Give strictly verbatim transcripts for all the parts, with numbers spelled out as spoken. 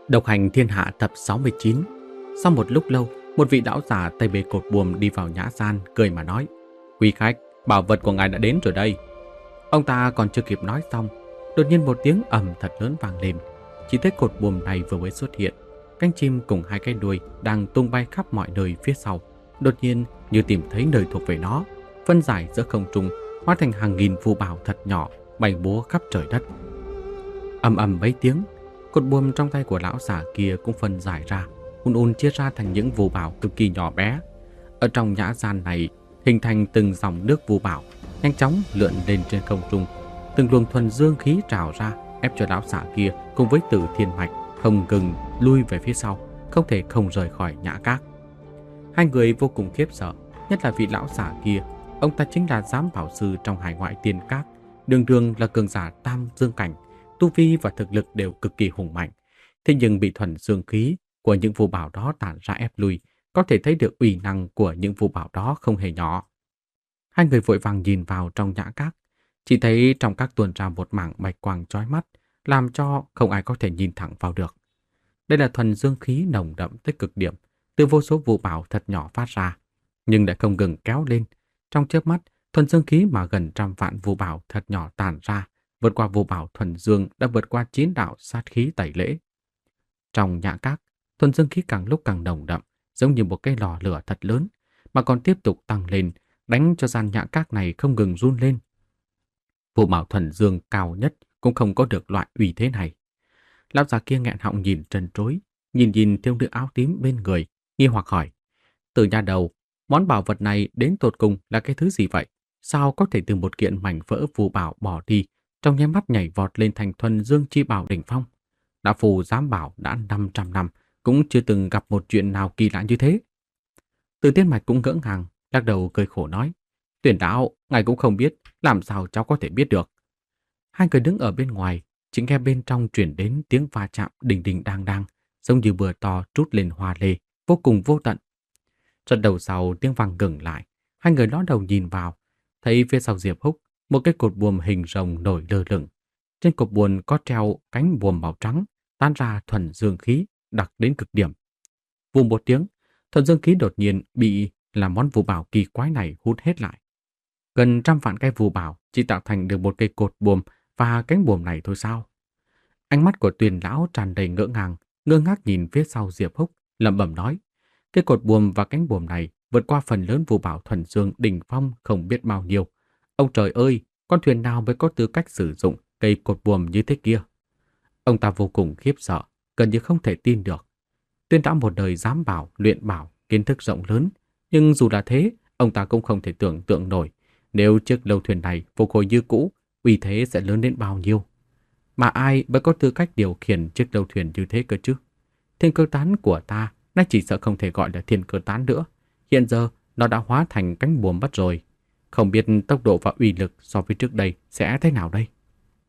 Độc hành thiên hạ tập sáu mươi chín. Sau một lúc lâu, một vị lão giả tay bê cột buồm đi vào nhã gian, cười mà nói: "Quý khách, bảo vật của ngài đã đến rồi đây." Ông ta còn chưa kịp nói xong, đột nhiên một tiếng ầm thật lớn vang lên. Chỉ thấy cột buồm này vừa mới xuất hiện, cánh chim cùng hai cái đuôi đang tung bay khắp mọi nơi phía sau, đột nhiên như tìm thấy nơi thuộc về nó, phân giải giữa không trung, hóa thành hàng nghìn phù bảo thật nhỏ, bay múa khắp trời đất. Ầm ầm mấy tiếng, cột buồm trong tay của lão giả kia cũng phân giải ra, un un chia ra thành những phù bảo cực kỳ nhỏ bé. Ở trong nhã gian này hình thành từng dòng nước phù bảo, nhanh chóng lượn lên trên không trung. Từng luồng thuần dương khí trào ra, ép cho lão giả kia cùng với Tử Thiên Mạch không ngừng lui về phía sau, không thể không rời khỏi nhã các. Hai người vô cùng khiếp sợ, nhất là vị lão giả kia. Ông ta chính là giám bảo sư trong hải ngoại tiên các, đường đường là cường giả tam dương cảnh, tu vi và thực lực đều cực kỳ hùng mạnh. Thế nhưng bị thuần dương khí của những phù bảo đó tản ra ép lui, có thể thấy được uy năng của những phù bảo đó không hề nhỏ. Hai người vội vàng nhìn vào trong nhã các, chỉ thấy trong các tuôn ra một mảng bạch quang chói mắt, làm cho không ai có thể nhìn thẳng vào được. Đây là thuần dương khí nồng đậm tới cực điểm, từ vô số phù bảo thật nhỏ phát ra, nhưng lại không ngừng kéo lên. Trong chớp mắt, thuần dương khí mà gần trăm vạn phù bảo thật nhỏ tản ra, vượt qua phù bảo thuần dương đã vượt qua chín đạo sát khí tẩy lễ. Trong nhã các, thuần dương khí càng lúc càng nồng đậm, giống như một cái lò lửa thật lớn, mà còn tiếp tục tăng lên, đánh cho gian nhã các này không ngừng run lên. Phù bảo thuần dương cao nhất cũng không có được loại uy thế này. Lão già kia nghẹn họng nhìn trân trối, nhìn nhìn thiếu nữ áo tím bên người, nghi hoặc hỏi: "Từ nhà đầu, món bảo vật này đến tột cùng là cái thứ gì vậy? Sao có thể từ một kiện mảnh vỡ phù bảo bỏ đi, trong nháy mắt nhảy vọt lên thành thuần dương chi bảo đỉnh phong? Đạo phù giám bảo đã năm trăm năm, cũng chưa từng gặp một chuyện nào kỳ lạ như thế." Từ Tiên Mạch cũng ngỡ ngàng, lắc đầu cười khổ nói: "Tuyển đạo, ngài cũng không biết, làm sao cháu có thể biết được?" Hai người đứng ở bên ngoài, chỉ nghe bên trong truyền đến tiếng va chạm đình đình đang đang, giống như bừa to trút lên hoa lê, vô cùng vô tận. Rất đầu sau tiếng vang ngừng lại, hai người ló đầu nhìn vào, thấy phía sau Diệp Húc một cái cột buồm hình rồng nổi lơ lửng. Trên cột buồm có treo cánh buồm màu trắng, tán ra thuần dương khí đặc đến cực điểm. Vù một tiếng, thuần dương khí đột nhiên bị làm món phù bảo kỳ quái này hút hết lại. Gần trăm vạn cái phù bảo chỉ tạo thành được một cây cột buồm và cánh buồm này thôi sao? Ánh mắt của Tuyền lão tràn đầy ngỡ ngàng, ngơ ngác nhìn phía sau Diệp Húc, lẩm bẩm nói: "Cái cột buồm và cánh buồm này vượt qua phần lớn phù bảo thuần dương đỉnh phong không biết bao nhiêu. Ông trời ơi, con thuyền nào mới có tư cách sử dụng cây cột buồm như thế kia?" Ông ta vô cùng khiếp sợ, gần như không thể tin được. Tuyên đã một đời giám bảo, luyện bảo, kiến thức rộng lớn, nhưng dù là thế, ông ta cũng không thể tưởng tượng nổi nếu chiếc lâu thuyền này phục hồi như cũ, uy thế sẽ lớn đến bao nhiêu. Mà ai mới có tư cách điều khiển chiếc lâu thuyền như thế cơ chứ? Thiên cơ tán của ta nay chỉ sợ không thể gọi là thiên cơ tán nữa. Hiện giờ nó đã hóa thành cánh buồm mất rồi. Không biết tốc độ và uy lực so với trước đây sẽ thế nào đây?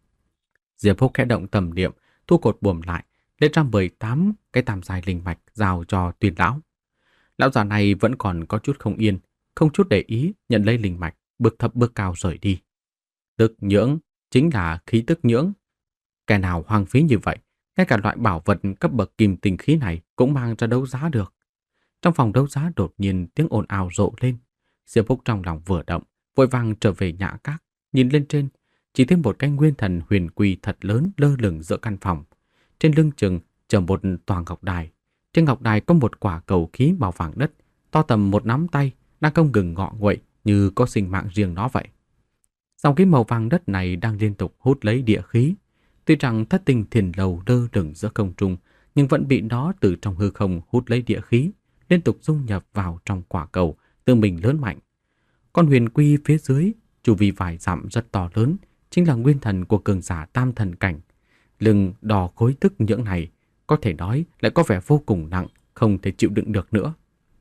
Diệp Húc khẽ động tầm niệm, thu cột buồm lại, lấy ra mười tám cái tam giai linh mạch giao cho Tuyên lão. Lão già này vẫn còn có chút không yên, không chút để ý, nhận lấy linh mạch, bước thấp bước cao rời đi. Tức nhưỡng chính là khí tức nhưỡng. Kẻ nào hoang phí như vậy, ngay cả loại bảo vật cấp bậc kim tinh khí này cũng mang ra đấu giá được. Trong phòng đấu giá đột nhiên tiếng ồn ào rộ lên. Diệp Húc trong lòng vừa động, vội vàng trở về nhã các, nhìn lên trên, chỉ thấy một cái nguyên thần huyền quy thật lớn lơ lửng giữa căn phòng. Trên lưng chừng chở một tòa ngọc đài. Trên ngọc đài có một quả cầu khí màu vàng đất, to tầm một nắm tay, đang không ngừng ngọ nguậy như có sinh mạng riêng nó vậy. Dòng khí màu vàng đất này đang liên tục hút lấy địa khí. Tuy rằng thất tinh thiền lầu lơ lửng giữa không trung, nhưng vẫn bị nó từ trong hư không hút lấy địa khí, liên tục dung nhập vào trong quả cầu, tự mình lớn mạnh. Con huyền quy phía dưới, chu vi vài dặm rất to lớn, chính là nguyên thần của cường giả tam thần cảnh. Lưng đò khối tức nhưỡng này, có thể nói lại có vẻ vô cùng nặng, không thể chịu đựng được nữa.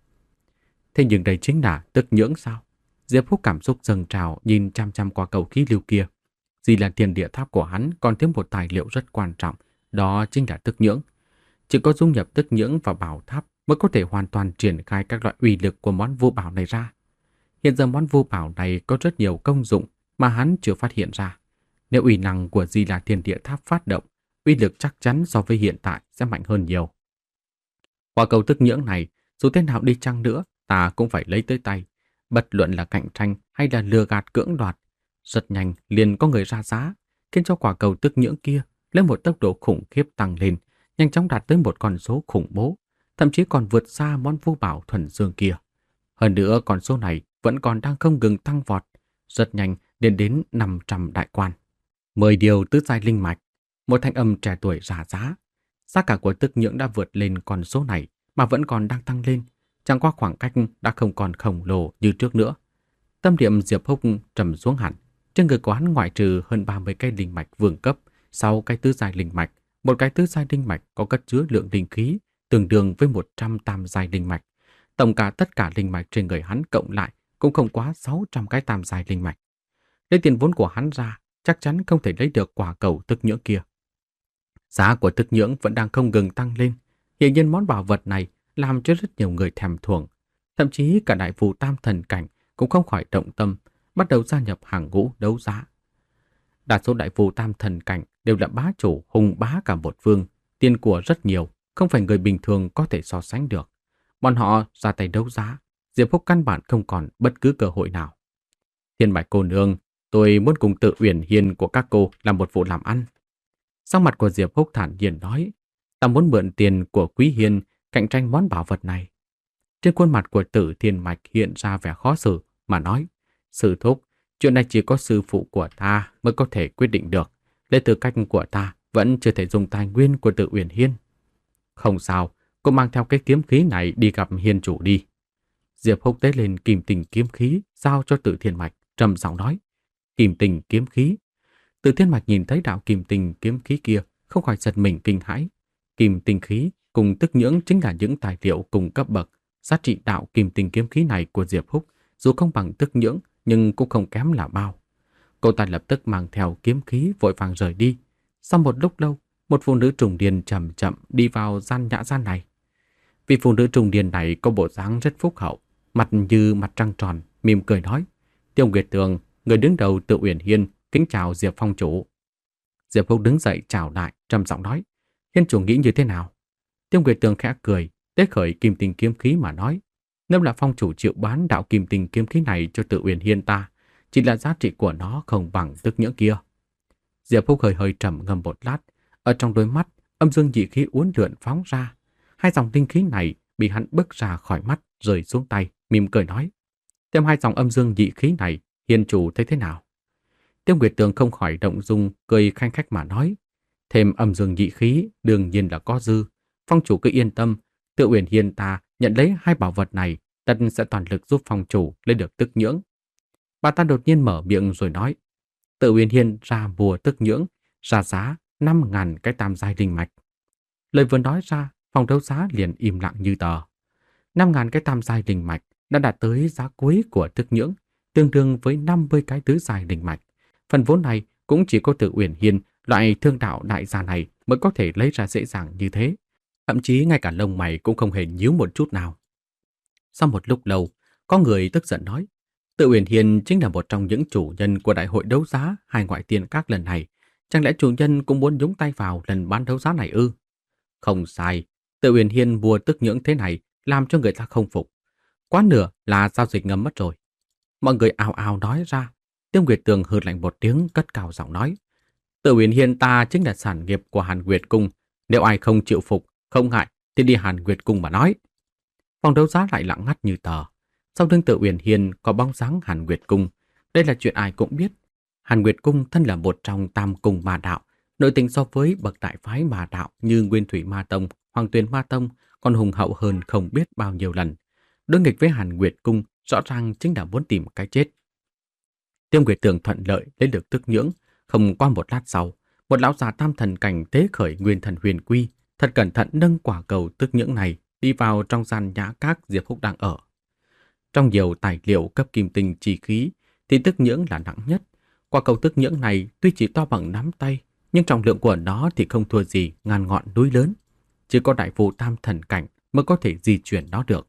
Thế nhưng đây chính là tức nhưỡng sao? Diệp Húc cảm xúc dâng trào nhìn chăm chăm qua cầu khí lưu kia. Di Lan Thiên Địa Tháp của hắn còn thiếu một tài liệu rất quan trọng, đó chính là tức nhưỡng. Chỉ có dung nhập tức nhưỡng vào bảo tháp mới có thể hoàn toàn triển khai các loại uy lực của món vô bảo này ra. Hiện giờ món vô bảo này có rất nhiều công dụng mà hắn chưa phát hiện ra. Nếu uy năng của Di Lan Thiên Địa Tháp phát động, uy lực chắc chắn so với hiện tại sẽ mạnh hơn nhiều. Quả cầu tức nhưỡng này, dù thế nào đi chăng nữa, ta cũng phải lấy tới tay. Bất luận là cạnh tranh hay là lừa gạt cưỡng đoạt. Rất nhanh liền có người ra giá, khiến cho quả cầu tức nhưỡng kia lấy một tốc độ khủng khiếp tăng lên, nhanh chóng đạt tới một con số khủng bố, thậm chí còn vượt xa món vô bảo thuần dương kia. Hơn nữa con số này vẫn còn đang không ngừng tăng vọt, rất nhanh lên đến năm trăm đại quan. Mười điều tứ giai linh mạch, một thanh âm trẻ tuổi ra giá. Giá cả của tức nhưỡng đã vượt lên con số này mà vẫn còn đang tăng lên, chẳng qua khoảng cách đã không còn khổng lồ như trước nữa. Tâm niệm Diệp Húc trầm xuống hẳn, trên người của hắn ngoại trừ hơn ba mươi cây linh mạch vương cấp, sau cái tứ giai linh mạch, một cái tứ giai linh mạch có cất chứa lượng linh khí tương đương với một trăm tam giai linh mạch. Tổng cả tất cả linh mạch trên người hắn cộng lại cũng không quá sáu trăm cái tam giai linh mạch. Lấy tiền vốn của hắn ra, chắc chắn không thể lấy được quả cầu tức nhưỡng kia. Giá của tức nhưỡng vẫn đang không ngừng tăng lên. Hiển nhiên món bảo vật này làm cho rất nhiều người thèm thuồng. Thậm chí cả đại phù tam thần cảnh cũng không khỏi động tâm, bắt đầu gia nhập hàng ngũ đấu giá. Đa số đại phù tam thần cảnh đều là bá chủ hùng bá cả một phương, tiền của rất nhiều, không phải người bình thường có thể so sánh được. Bọn họ ra tay đấu giá, Diệp Húc căn bản không còn bất cứ cơ hội nào. Thiên Bạch cô nương, tôi muốn cùng Tự Uyển Hiên của các cô làm một vụ làm ăn. Sắc mặt của Diệp Húc thản nhiên nói, ta muốn mượn tiền của Quý Hiên cạnh tranh món bảo vật này. Trên khuôn mặt của Tử Thiên Mạch hiện ra vẻ khó xử mà nói, sư thúc, chuyện này chỉ có sư phụ của ta mới có thể quyết định được. Lấy tư cách của ta vẫn chưa thể dùng tài nguyên của Tự Uyển Hiên. Không sao, cô mang theo cái kiếm khí này đi gặp Hiên chủ đi. Diệp Húc tế lên kim tình kiếm khí giao cho Tử Thiên Mạch, trầm giọng nói, kim tình kiếm khí. Tử Thiên Mạch nhìn thấy đạo kim tình kiếm khí kia, không khỏi giật mình kinh hãi. Kim tình khí cùng tức nhưỡng chính là những tài liệu cùng cấp bậc. Giá trị đạo kim tình kiếm khí này của Diệp Húc dù không bằng tức nhưỡng nhưng cũng không kém là bao. Cô ta lập tức mang theo kiếm khí vội vàng rời đi. Sau một lúc lâu, một phụ nữ trùng điền chậm chậm đi vào gian nhã gian này. Vị phụ nữ trùng điền này có bộ dáng rất phúc hậu, mặt như mặt trăng tròn, mỉm cười nói, Tiêu Nguyệt Tường, người đứng đầu Tự Uyển Hiên, kính chào Diệp phong chủ. Diệp Húc đứng dậy chào lại, trầm giọng nói, Hiên chủ nghĩ như thế nào? Tiêu Nguyệt Tường khẽ cười, tế khởi kim tình kiếm khí mà nói, nếu là phong chủ chịu bán đạo kim tình kiếm khí này cho Tự Uyển Hiên ta, chỉ là giá trị của nó không bằng tức nhưỡng kia. Diệp Húc hơi hơi trầm ngâm một lát, ở trong đôi mắt âm dương dị khí uốn lượn phóng ra. Hai dòng tinh khí này bị hắn bức ra khỏi mắt, rơi xuống tay, mỉm cười nói, thêm hai dòng âm dương dị khí này, Hiên chủ thấy thế nào? Tiêu Nguyệt Tường không khỏi động dung, cười khanh khách mà nói, thêm âm dương dị khí đương nhiên là có dư. Phong chủ cứ yên tâm, Tự Uyển Hiên ta nhận lấy hai bảo vật này, tất sẽ toàn lực giúp phong chủ lấy được tức nhưỡng. Bà ta đột nhiên mở miệng rồi nói, Tự Uyển Hiên ra mua tức nhưỡng, ra giá năm ngàn cái tam giai linh mạch. Lời vừa nói ra, phòng đấu giá liền im lặng như tờ. Năm ngàn cái tam giai linh mạch đã đạt tới giá cuối của tức nhưỡng, tương đương với năm mươi cái tứ giai linh mạch. Phần vốn này cũng chỉ có Tự Uyển Hiên, loại thương đạo đại gia này mới có thể lấy ra dễ dàng như thế. Thậm chí ngay cả lông mày cũng không hề nhíu một chút nào. Sau một lúc lâu, có người tức giận nói, Tự Uyển Hiên chính là một trong những chủ nhân của đại hội đấu giá hai ngoại tiền các lần này. Chẳng lẽ chủ nhân cũng muốn nhúng tay vào lần bán đấu giá này ư? Không sai, Tự Uyển Hiên mua tức nhưỡng thế này làm cho người ta không phục. Quá nửa là giao dịch ngầm mất rồi. Mọi người ào ào nói ra. Tiêu Nguyệt Tường hừ lạnh một tiếng, cất cao giọng nói, Tự Uyển Hiên ta chính là sản nghiệp của Hàn Nguyệt Cung. Nếu ai không chịu phục, không ngại thì đi Hàn Nguyệt Cung mà nói. Phòng đấu giá lại lặng ngắt như tờ. Sau lưng Tự Uyển Hiên có bóng dáng Hàn Nguyệt Cung. Đây là chuyện ai cũng biết. Hàn Nguyệt Cung thân là một trong tam cung ma đạo, nội tình so với bậc đại phái ma đạo như Nguyên Thủy Ma Tông, Hoàng Tuyền Ma Tông còn hùng hậu hơn không biết bao nhiêu lần. Đối nghịch với Hàn Nguyệt Cung rõ ràng chính là muốn tìm cái chết. Tiêu Nguyệt Tường thuận lợi lấy được tức nhưỡng. Không qua một lát sau, một lão già tam thần cảnh tế khởi nguyên thần huyền quy, thật cẩn thận nâng quả cầu tức nhưỡng này đi vào trong gian nhã các Diệp Húc đang ở. Trong nhiều tài liệu cấp kim tinh chi khí thì tức nhưỡng là nặng nhất. Quả cầu tức nhưỡng này tuy chỉ to bằng nắm tay, nhưng trọng lượng của nó thì không thua gì ngàn ngọn núi lớn. Chỉ có đại phù tam thần cảnh mới có thể di chuyển nó được.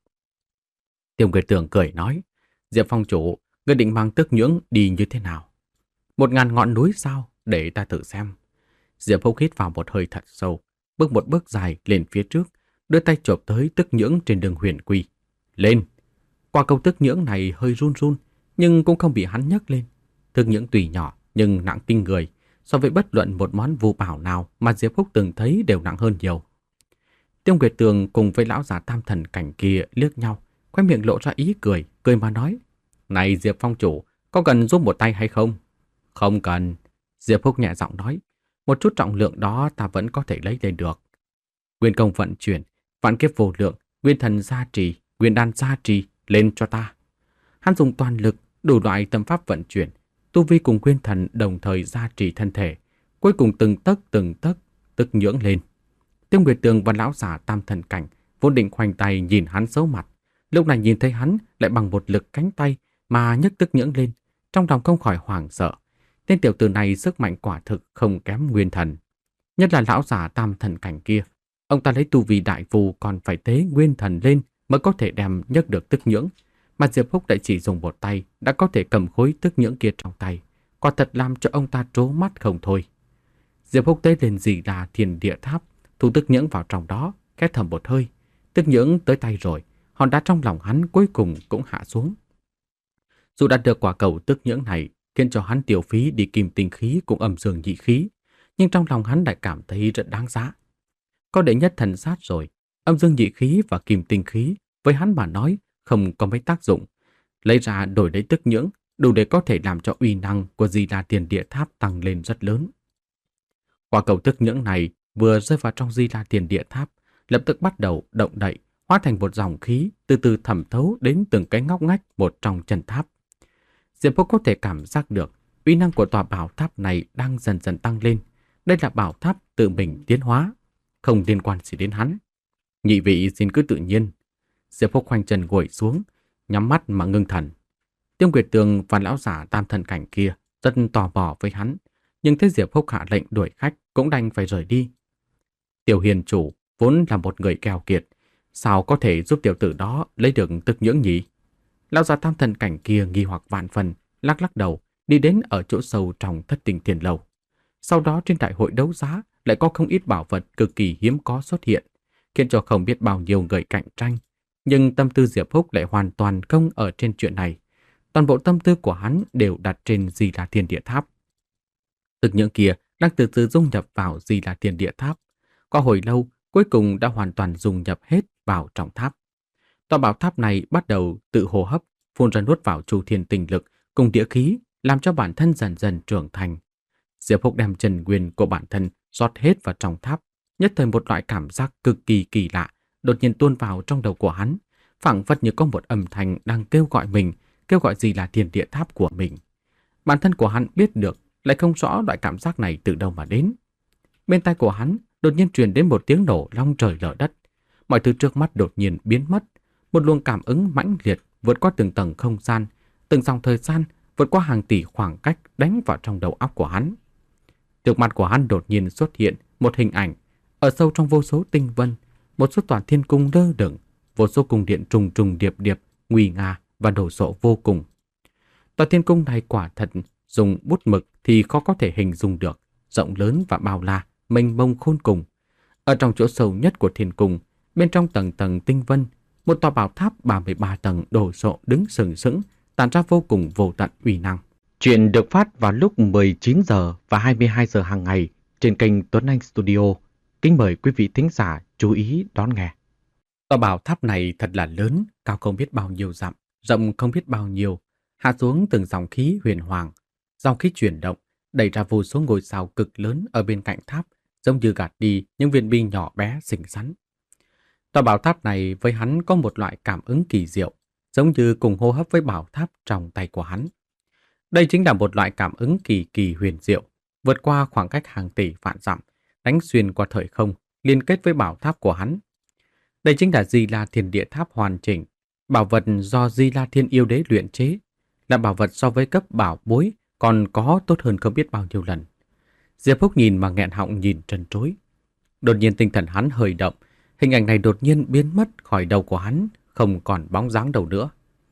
Tiêu Nguyệt Tường cười nói, Diệp phong chủ, người định mang tức nhưỡng đi như thế nào? Một ngàn ngọn núi sao? Để ta thử xem. Diệp Húc hít vào một hơi thật sâu, bước một bước dài lên phía trước, đưa tay chộp tới tức nhưỡng trên đường huyền quy. Lên! Quả cầu tức nhưỡng này hơi run run, nhưng cũng không bị hắn nhấc lên. Tức nhưỡng tùy nhỏ nhưng nặng kinh người, so với bất luận một món vu bảo nào mà Diệp Húc từng thấy đều nặng hơn nhiều. Tiêu Nguyệt Tường cùng với lão già tam thần cảnh kia liếc nhau, khóe miệng lộ ra ý cười, cười mà nói: "Này Diệp phong chủ, có cần giúp một tay hay không?" "Không cần." Diệp Húc nhẹ giọng nói, "một chút trọng lượng đó ta vẫn có thể lấy lên được." Nguyên công vận chuyển, vạn kiếp vô lượng, nguyên thần gia trì, nguyên đan gia trì, lên cho ta. Hắn dùng toàn lực, đủ loại tâm pháp vận chuyển, tu vi cùng nguyên thần đồng thời gia trì thân thể, cuối cùng từng tấc từng tấc tức nhưỡng lên. Tiêu Nguyệt Tường và lão giả tam thần cảnh vốn định khoanh tay nhìn hắn xấu mặt, lúc này nhìn thấy hắn lại bằng một lực cánh tay mà nhấc tức nhưỡng lên, trong lòng không khỏi hoảng sợ. Tên tiểu tử này sức mạnh quả thực không kém nguyên thần, nhất là lão giả tam thần cảnh kia. Ông ta lấy tu vi đại phù còn phải tế nguyên thần lên mới có thể đem nhấc được tức nhưỡng, mà Diệp Húc lại chỉ dùng một tay đã có thể cầm khối tức nhưỡng kia trong tay, quả thật làm cho ông ta trố mắt không thôi. Diệp Húc tế lên gì là Thiên Địa Tháp, thu tức nhưỡng vào trong đó, khẽ thầm một hơi. Tức nhưỡng tới tay rồi, hòn đá trong lòng hắn cuối cùng cũng hạ xuống. Dù đạt được quả cầu tức nhưỡng này khiến cho hắn tiêu phí đi kim tinh khí cùng âm dương nhị khí, nhưng trong lòng hắn lại cảm thấy rất đáng giá. Có đệ nhất thần sát rồi, âm dương nhị khí và kim tinh khí với hắn mà nói không có mấy tác dụng. Lấy ra đổi lấy tức nhưỡng đủ để có thể làm cho uy năng của Di La Thiên Địa Tháp tăng lên rất lớn. Quả cầu tức nhưỡng này vừa rơi vào trong Di La Thiên Địa Tháp, lập tức bắt đầu động đậy, hóa thành một dòng khí từ từ thẩm thấu đến từng cái ngóc ngách một trong chân tháp. Diệp Húc có thể cảm giác được uy năng của tòa bảo tháp này đang dần dần tăng lên. Đây là bảo tháp tự mình tiến hóa, không liên quan gì đến hắn. Nhị vị xin cứ tự nhiên. Diệp Húc khoanh chân ngồi xuống, nhắm mắt mà ngưng thần. Tiêu Nguyệt Tường và lão giả tam thần cảnh kia rất tò mò với hắn, nhưng thấy Diệp Húc hạ lệnh đuổi khách cũng đành phải rời đi. Tiểu hiền chủ vốn là một người keo kiệt, sao có thể giúp tiểu tử đó lấy được tức nhưỡng nhỉ? Lão già tam thần cảnh kia nghi hoặc vạn phần, lắc lắc đầu, đi đến ở chỗ sâu trong Thất Tinh Tiền Lầu. Sau đó trên đại hội đấu giá lại có không ít bảo vật cực kỳ hiếm có xuất hiện, khiến cho không biết bao nhiêu người cạnh tranh. Nhưng tâm tư Diệp Húc lại hoàn toàn không ở trên chuyện này. Toàn bộ tâm tư của hắn đều đặt trên Di La Thiên Địa Tháp. Tức nhưỡng kia đang từ từ dung nhập vào Di La Thiên Địa Tháp. Qua hồi lâu, cuối cùng đã hoàn toàn dung nhập hết vào trong tháp. Tòa bảo tháp này bắt đầu tự hô hấp, phun ra nuốt vào chu thiên tinh lực cùng địa khí, làm cho bản thân dần dần trưởng thành. Diệp Húc đem chân nguyên của bản thân rót hết vào trong tháp, nhất thời một loại cảm giác cực kỳ kỳ lạ đột nhiên tuôn vào trong đầu của hắn, phảng phất như có một âm thanh đang kêu gọi mình, kêu gọi gì là Thiên Địa Tháp của mình. Bản thân của hắn biết được, lại không rõ loại cảm giác này từ đâu mà đến. Bên tai của hắn đột nhiên truyền đến một tiếng nổ long trời lở đất. Mọi thứ trước mắt đột nhiên biến mất, một luồng cảm ứng mãnh liệt vượt qua từng tầng không gian, từng dòng thời gian, vượt qua hàng tỷ khoảng cách đánh vào trong đầu óc của hắn. Trước mặt của hắn đột nhiên xuất hiện một hình ảnh, ở sâu trong vô số tinh vân, một số tòa thiên cung lơ lửng, vô số cung điện trùng trùng điệp điệp, nguy nga và đồ sộ vô cùng. Tòa thiên cung này quả thật dùng bút mực thì khó có thể hình dung được, rộng lớn và bao la, mênh mông khôn cùng. Ở trong chỗ sâu nhất của thiên cung, bên trong tầng tầng tinh vân, một tòa bảo tháp ba mươi ba tầng đồ sộ đứng sừng sững, tản ra vô cùng vô tận uy năng. Chuyện được phát vào lúc mười chín giờ và hai mươi hai giờ hàng ngày trên kênh Tuấn Anh Studio. Kính mời quý vị thính giả chú ý đón nghe. Tòa bảo tháp này thật là lớn, cao không biết bao nhiêu dặm, rộng không biết bao nhiêu, hạ xuống từng dòng khí huyền hoàng. Dòng khí chuyển động, đẩy ra vô số ngôi sao cực lớn ở bên cạnh tháp, giống như gạt đi những viên bi nhỏ bé xinh xắn. Tòa bảo tháp này với hắn có một loại cảm ứng kỳ diệu, giống như cùng hô hấp với bảo tháp trong tay của hắn. Đây chính là một loại cảm ứng kỳ kỳ huyền diệu, vượt qua khoảng cách hàng tỷ vạn dặm, đánh xuyên qua thời không, liên kết với bảo tháp của hắn. Đây chính là Di La Thiên Địa Tháp hoàn chỉnh, bảo vật do Di La Thiên Yêu Đế luyện chế, là bảo vật so với cấp bảo bối còn có tốt hơn không biết bao nhiêu lần. Diệp Húc nhìn mà nghẹn họng nhìn trân trối. Đột nhiên tinh thần hắn hơi động, hình ảnh này đột nhiên biến mất khỏi đầu của hắn, không còn bóng dáng đâu nữa.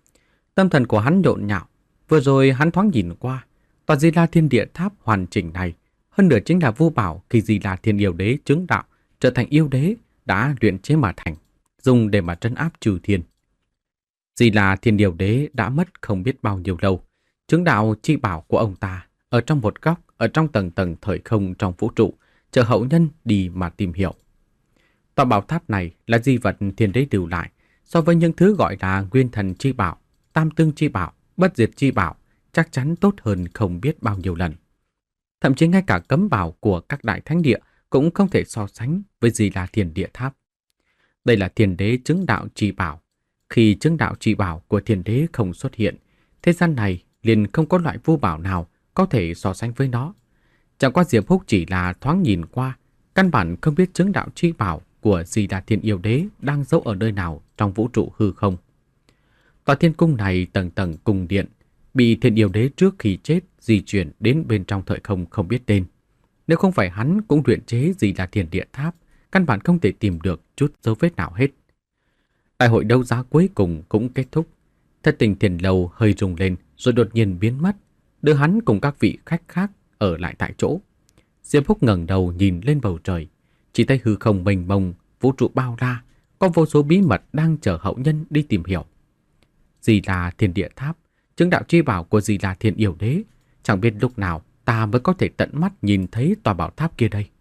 Tâm thần của hắn nhộn nhạo, vừa rồi hắn thoáng nhìn qua, tòa Di La Thiên Địa Tháp hoàn chỉnh này, Hơn nữa chính là Vu Bảo khi Di La Thiên Yêu Đế chứng đạo trở thành yêu đế đã luyện chế mà thành, dùng để mà trấn áp trừ thiên. Di La Thiên Yêu Đế đã mất không biết bao nhiêu lâu, chứng đạo chi bảo của ông ta ở trong một góc, ở trong tầng tầng thời không trong vũ trụ, chờ hậu nhân đi mà tìm hiểu. Tòa bảo tháp này là di vật thiên đế lưu lại, so với những thứ gọi là nguyên thần chi bảo, tam tương chi bảo, bất diệt chi bảo, chắc chắn tốt hơn không biết bao nhiêu lần. Thậm chí ngay cả cấm bảo của các đại thánh địa cũng không thể so sánh với Di La Thiên Địa Tháp. Đây là thiên đế chứng đạo chi bảo. Khi chứng đạo chi bảo của thiên đế không xuất hiện, thế gian này liền không có loại vu bảo nào có thể so sánh với nó. Chẳng qua Diệp Húc chỉ là thoáng nhìn qua, căn bản không biết chứng đạo chi bảo của Di La Thiên Yêu Đế đang giấu ở nơi nào trong vũ trụ hư không. Tòa thiên cung này tầng tầng cung điện, bị Thiên Yêu Đế trước khi chết di chuyển đến bên trong thời không không biết tên. Nếu không phải hắn cũng luyện chế Di La Thiên Địa Tháp, căn bản không thể tìm được chút dấu vết nào hết. Đại hội đấu giá cuối cùng cũng kết thúc. Thất Tình Thiền Lầu hơi rung lên rồi đột nhiên biến mất, đưa hắn cùng các vị khách khác ở lại tại chỗ. Diệp Húc ngẩng đầu nhìn lên bầu trời, chỉ thấy hư không mênh mông, vũ trụ bao la, có vô số bí mật đang chờ hậu nhân đi tìm hiểu. Di La Thiên Địa Tháp, chứng đạo chi bảo của Di La Thiên Yêu Đế, chẳng biết lúc nào ta mới có thể tận mắt nhìn thấy tòa bảo tháp kia đây.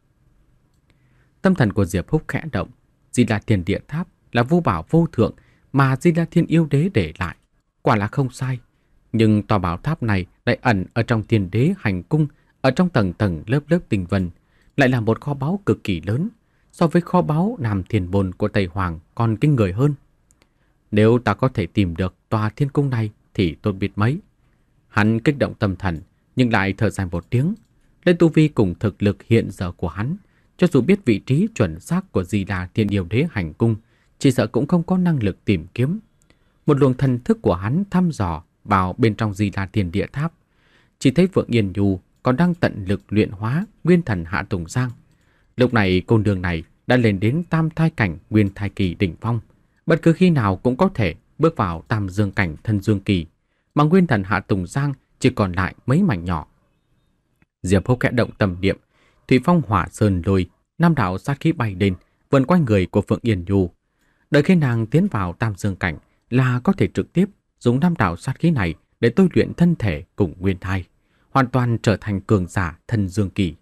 Tâm thần của Diệp Húc khẽ động. Di La Thiên Địa Tháp là vu bảo vô thượng mà Di La Thiên Yêu Đế để lại, quả là không sai. Nhưng tòa bảo tháp này lại ẩn ở trong Thiên Đế hành cung, ở trong tầng tầng lớp lớp tinh vân, lại là một kho báu cực kỳ lớn, so với kho báu Nam Thiên Bồn của Tây Hoàng còn kinh người hơn. Nếu ta có thể tìm được tòa thiên cung này thì tốt biết mấy. Hắn kích động tâm thần, nhưng lại thở dài một tiếng. Lên tu vi cùng thực lực hiện giờ của hắn, cho dù biết vị trí chuẩn xác của Di La Thiên Yêu Đế hành cung, chỉ sợ cũng không có năng lực tìm kiếm. Một luồng thần thức của hắn thăm dò vào bên trong Di La Thiên Địa Tháp, chỉ thấy Phượng Yên Nhu còn đang tận lực luyện hóa nguyên thần Hạ Tùng Giang. Lúc này cô nương này đã lên đến tam thai cảnh nguyên thai kỳ đỉnh phong, bất cứ khi nào cũng có thể bước vào tam dương cảnh thân dương kỳ, mà nguyên thần Hạ Tùng Giang chỉ còn lại mấy mảnh nhỏ. Diệp Húc khẽ động tâm niệm, thủy phong hỏa sơn lôi, năm đạo sát khí bay lên, vần quanh người của Phượng Yên Nhu. Đợi khi nàng tiến vào tam dương cảnh là có thể trực tiếp dùng năm đạo sát khí này để tôi luyện thân thể cùng nguyên thai, hoàn toàn trở thành cường giả thân dương kỳ.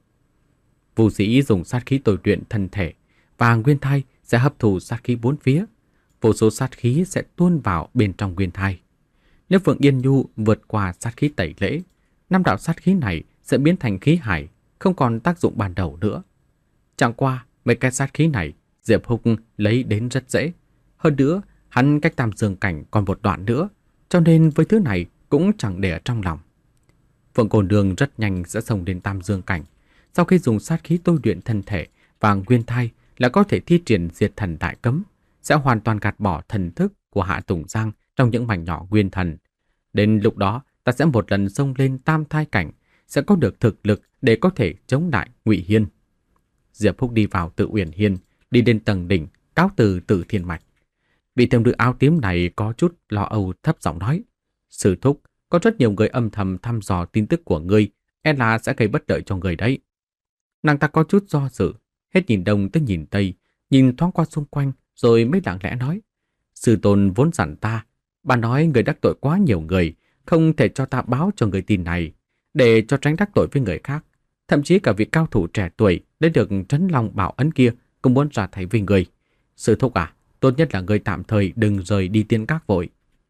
Vu sĩ dùng sát khí tôi luyện thân thể và nguyên thai sẽ hấp thụ sát khí bốn phía, vô số sát khí sẽ tuôn vào bên trong nguyên thai. Nếu Phượng Yên Nhu vượt qua sát khí tẩy lễ, năm đạo sát khí này sẽ biến thành khí hải, không còn tác dụng ban đầu nữa. Chẳng qua mấy cái sát khí này Diệp Húc lấy đến rất dễ. Hơn nữa, hắn cách tam dương cảnh còn một đoạn nữa, cho nên với thứ này cũng chẳng để ở trong lòng. Phượng Cô Nương rất nhanh sẽ xông đến tam dương cảnh. Sau khi dùng sát khí tôi luyện thân thể và nguyên thai là có thể thi triển diệt thần đại cấm, sẽ hoàn toàn gạt bỏ thần thức của Hạ Tùng Giang trong những mảnh nhỏ nguyên thần. Đến lúc đó, ta sẽ một lần xông lên tam thai cảnh, sẽ có được thực lực để có thể chống lại Ngụy Hiên. Diệp Húc đi vào Tự Uyển Hiên, đi đến tầng đỉnh, cáo từ Tử Thiên Mạch. Vị thiếu nữ áo tím này có chút lo âu thấp giọng nói: "Sư thúc, có rất nhiều người âm thầm thăm dò tin tức của ngươi, e là sẽ gây bất lợi cho người đấy." Nàng ta có chút do dự, hết nhìn đông tới nhìn tây, nhìn thoáng qua xung quanh rồi mới lặng lẽ nói: "Sư tôn vốn dặn ta, bà nói người đắc tội quá nhiều người, không thể cho ta báo cho người tin này, để cho tránh đắc tội với người khác. Thậm chí cả vị cao thủ trẻ tuổi đã được Trấn Long bảo ấn kia cũng muốn ra tay với người. Sư thúc à, tốt nhất là người tạm thời đừng rời đi Tiên Các vội."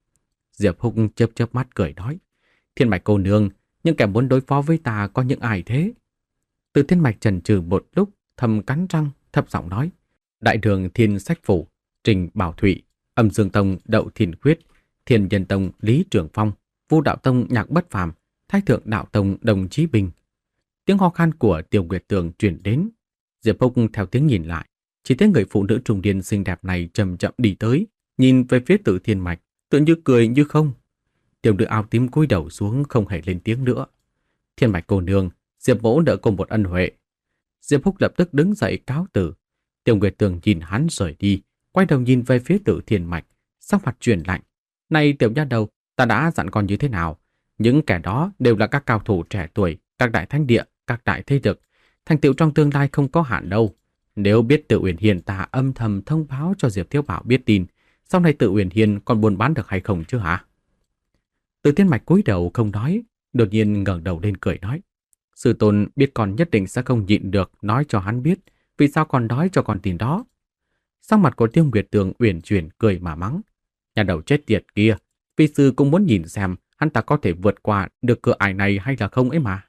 Diệp Húc chớp chớp mắt cười nói: "Thiên Mạch cô nương, những kẻ muốn đối phó với ta có những ai thế?" Từ Thiên Mạch chần chừ một lúc, thầm cắn răng, thấp giọng nói: "Đại đường Thiên Sách Phủ, Trình Bảo Thụy, Âm Dương Tông Đậu Thiên Khuyết, Thiên Nhân Tông Lý Trường Phong, Vu Đạo Tông Nhạc Bất Phàm, Thái Thượng Đạo Tông Đồng Chí Bình." Tiếng ho khan của Tiêu Nguyệt Tường truyền đến. Diệp Húc theo tiếng nhìn lại, chỉ thấy người phụ nữ trung niên xinh đẹp này chậm chậm đi tới, nhìn về phía Tử Thiên Mạch, tự như cười như không. Tiểu nữ áo tím cúi đầu xuống không hề lên tiếng nữa. "Thiên Mạch cô nương, Diệp mỗ nợ cô một ân huệ." Diệp Húc lập tức đứng dậy cáo từ. Tiêu Nguyệt Tường nhìn hắn rời đi, quay đầu nhìn về phía Tử Thiên Mạch, sắc mặt chuyển lạnh: "Này tiểu nha đầu, ta đã dặn con như thế nào? Những kẻ đó đều là các cao thủ trẻ tuổi, các đại thánh địa, các đại thế lực, thành tựu trong tương lai không có hạn đâu. Nếu biết Tự Uyển Hiền ta âm thầm thông báo cho Diệp Thiếu Bảo biết tin, sau này Tự Uyển Hiền còn buôn bán được hay không chứ hả? Từ Thiên Mạch cúi đầu không nói, đột nhiên ngẩng đầu lên cười nói. Sư tôn biết con nhất định sẽ không nhịn được nói cho hắn biết vì sao con nói cho con tin đó. Sắc mặt của Tiêu Nguyệt Tường uyển chuyển cười mà mắng. Nhà đầu chết tiệt kia, vi sư cũng muốn nhìn xem hắn ta có thể vượt qua được cửa ải này hay là không ấy mà.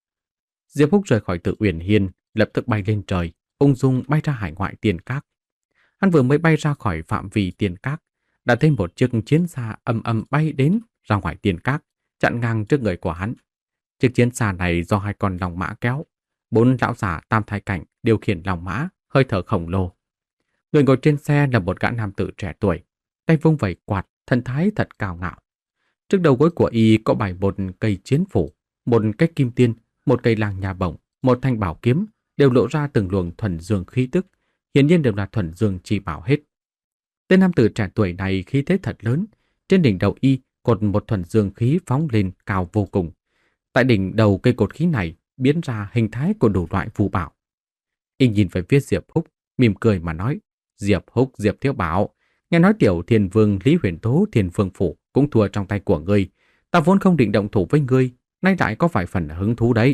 Diệp Húc rời khỏi Tự Uyển Hiên, lập tức bay lên trời, ung dung bay ra hải ngoại tiền các. Hắn vừa mới bay ra khỏi phạm vi tiền các, đã thấy một chiếc chiến xa âm âm bay đến ra ngoài tiền các, chặn ngang trước người của hắn. Chiếc chiến xa này do hai con long mã kéo, bốn lão giả tam thái cảnh điều khiển long mã, hơi thở khổng lồ. Người ngồi trên xe là một gã nam tử trẻ tuổi, tay vung vẩy quạt, thân thái thật cao ngạo. Trước đầu gối của y có bài một cây chiến phủ, một cái kim tiên, một cây làng nhà bổng, một thanh bảo kiếm, đều lộ ra từng luồng thuần dương khí tức, hiển nhiên đều là thuần dương chi bảo hết. Tên nam tử trẻ tuổi này khí thế thật lớn, trên đỉnh đầu y cột một thuần dương khí phóng lên cao vô cùng. Tại đỉnh đầu cây cột khí này biến ra hình thái của đủ loại phù bảo. Y nhìn về phía Diệp Húc, mỉm cười mà nói: Diệp Húc, Diệp Thiếu Bảo, nghe nói tiểu thiên vương Lý Huyền Tố Thiên Vương Phủ cũng thua trong tay của ngươi. Ta vốn không định động thủ với ngươi, nay lại có vài phần hứng thú đấy.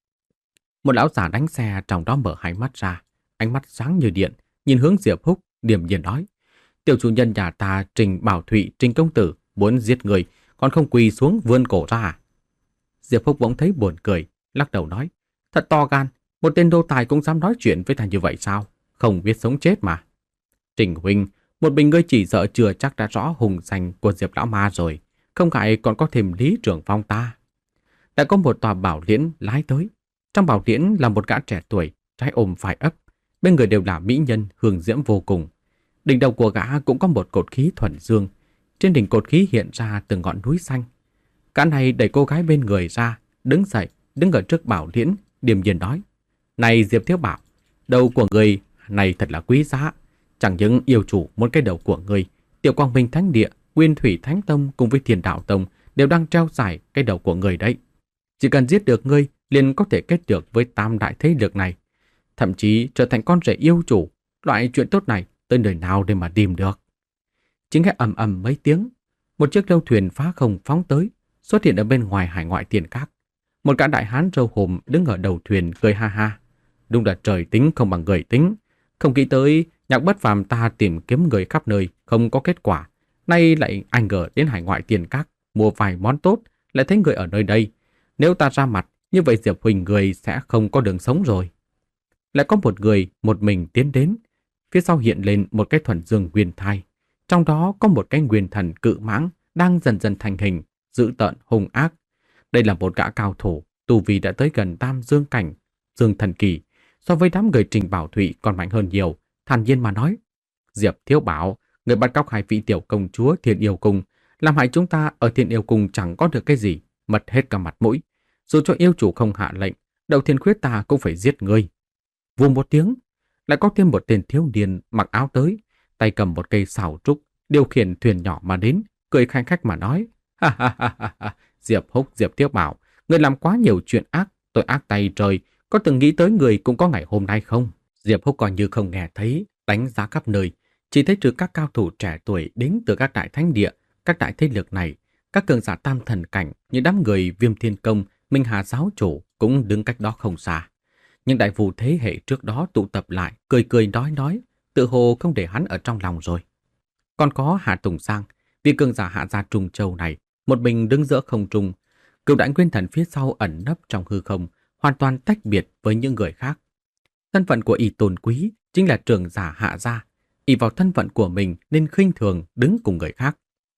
Một lão giả đánh xe trong đó mở hai mắt ra, ánh mắt sáng như điện, nhìn hướng Diệp Húc, điềm nhiên nói: Tiểu chủ nhân nhà ta Trình Bảo Thụy, Trình công tử muốn giết người, còn không quỳ xuống vươn cổ ra à? Diệp Húc bỗng thấy buồn cười, lắc đầu nói: Thật to gan, một tên đô tài cũng dám nói chuyện với ta như vậy sao? Không biết sống chết mà. Trình huynh, một mình ngươi chỉ sợ chưa chắc đã rõ hùng danh của Diệp lão ma rồi, không ngại còn có thêm Lý Trưởng Phong ta. Đã có một tòa bảo liễn lái tới. Trong bảo liễn là một gã trẻ tuổi, trái ôm phải ấp, bên người đều là mỹ nhân hương diễm vô cùng. Đỉnh đầu của gã cũng có một cột khí thuần dương, trên đỉnh cột khí hiện ra từng ngọn núi xanh. Gã này đẩy cô gái bên người ra, đứng dậy, đứng ở trước bảo liễn, điềm nhiên nói: Này Diệp Thiếu Bảo, đầu của người này thật là quý giá. Chẳng những yêu chủ một cái đầu của người, Tiểu Quang Minh Thánh Địa, Nguyên Thủy Thánh Tông cùng với Thiên Đạo Tông đều đang treo giải cái đầu của người đấy. Chỉ cần giết được ngươi, liền có thể kết được với tam đại thế lực này, thậm chí trở thành con rể yêu chủ. Loại chuyện tốt này tới nơi nào để mà tìm được? Chính nghe ầm ầm mấy tiếng, một chiếc lâu thuyền phá không phóng tới, xuất hiện ở bên ngoài hải ngoại tiền các. Một gã đại hán râu hùm đứng ở đầu thuyền cười ha ha. Đúng là trời tính không bằng người tính. Không nghĩ tới Nhạc Bất Phàm ta tìm kiếm người khắp nơi không có kết quả, nay lại anh ngờ đến hải ngoại tiền các mua vài món tốt, lại thấy người ở nơi đây. Nếu ta ra mặt, như vậy Diệp Huỳnh người sẽ không có đường sống rồi. Lại có một người một mình tiến đến, phía sau hiện lên một cái thuần dương nguyên thai, trong đó có một cái nguyên thần cự mãng đang dần dần thành hình, dữ tợn hung ác. Đây là một gã cao thủ, tu vi đã tới gần tam dương cảnh, dương thần kỳ, so với đám người Trình Bảo Thụy còn mạnh hơn nhiều. Thản nhiên mà nói: Diệp Thiếu Bảo, người bắt cóc hai vị tiểu công chúa Thiên Yêu Cung, làm hại chúng ta ở Thiên Yêu Cung chẳng có được cái gì, mất hết cả mặt mũi. Dù cho yêu chủ không hạ lệnh, Đầu Thiên Khuyết ta cũng phải giết ngươi. Vù một tiếng, lại có thêm một tên thiếu niên mặc áo tới, tay cầm một cây sào trúc, điều khiển thuyền nhỏ mà đến, cười khanh khách mà nói: Ha ha ha ha ha, Diệp Húc, Diệp Thiếu Bảo, người làm quá nhiều chuyện ác, tội ác tay trời, có từng nghĩ tới người cũng có ngày hôm nay không? Diệp Húc coi như không nghe thấy, đánh giá khắp nơi, chỉ thấy trừ các cao thủ trẻ tuổi đến từ các đại thánh địa, các đại thế lực này, các cường giả tam thần cảnh như đám người Viêm Thiên Công, Minh Hà giáo chủ cũng đứng cách đó không xa. Nhưng đại vụ thế hệ trước đó tụ tập lại, cười cười nói nói, tự hồ không để hắn ở trong lòng rồi. Còn có Hạ Tùng Sang, vị cường giả Hạ gia Trung Châu này, một mình đứng giữa không trung, cựu đại nguyên thần phía sau ẩn nấp trong hư không, hoàn toàn tách biệt với những người khác. Thân phận của y tôn quý chính là trưởng giả Hạ gia, y vào thân phận của mình nên khinh thường đứng cùng người khác.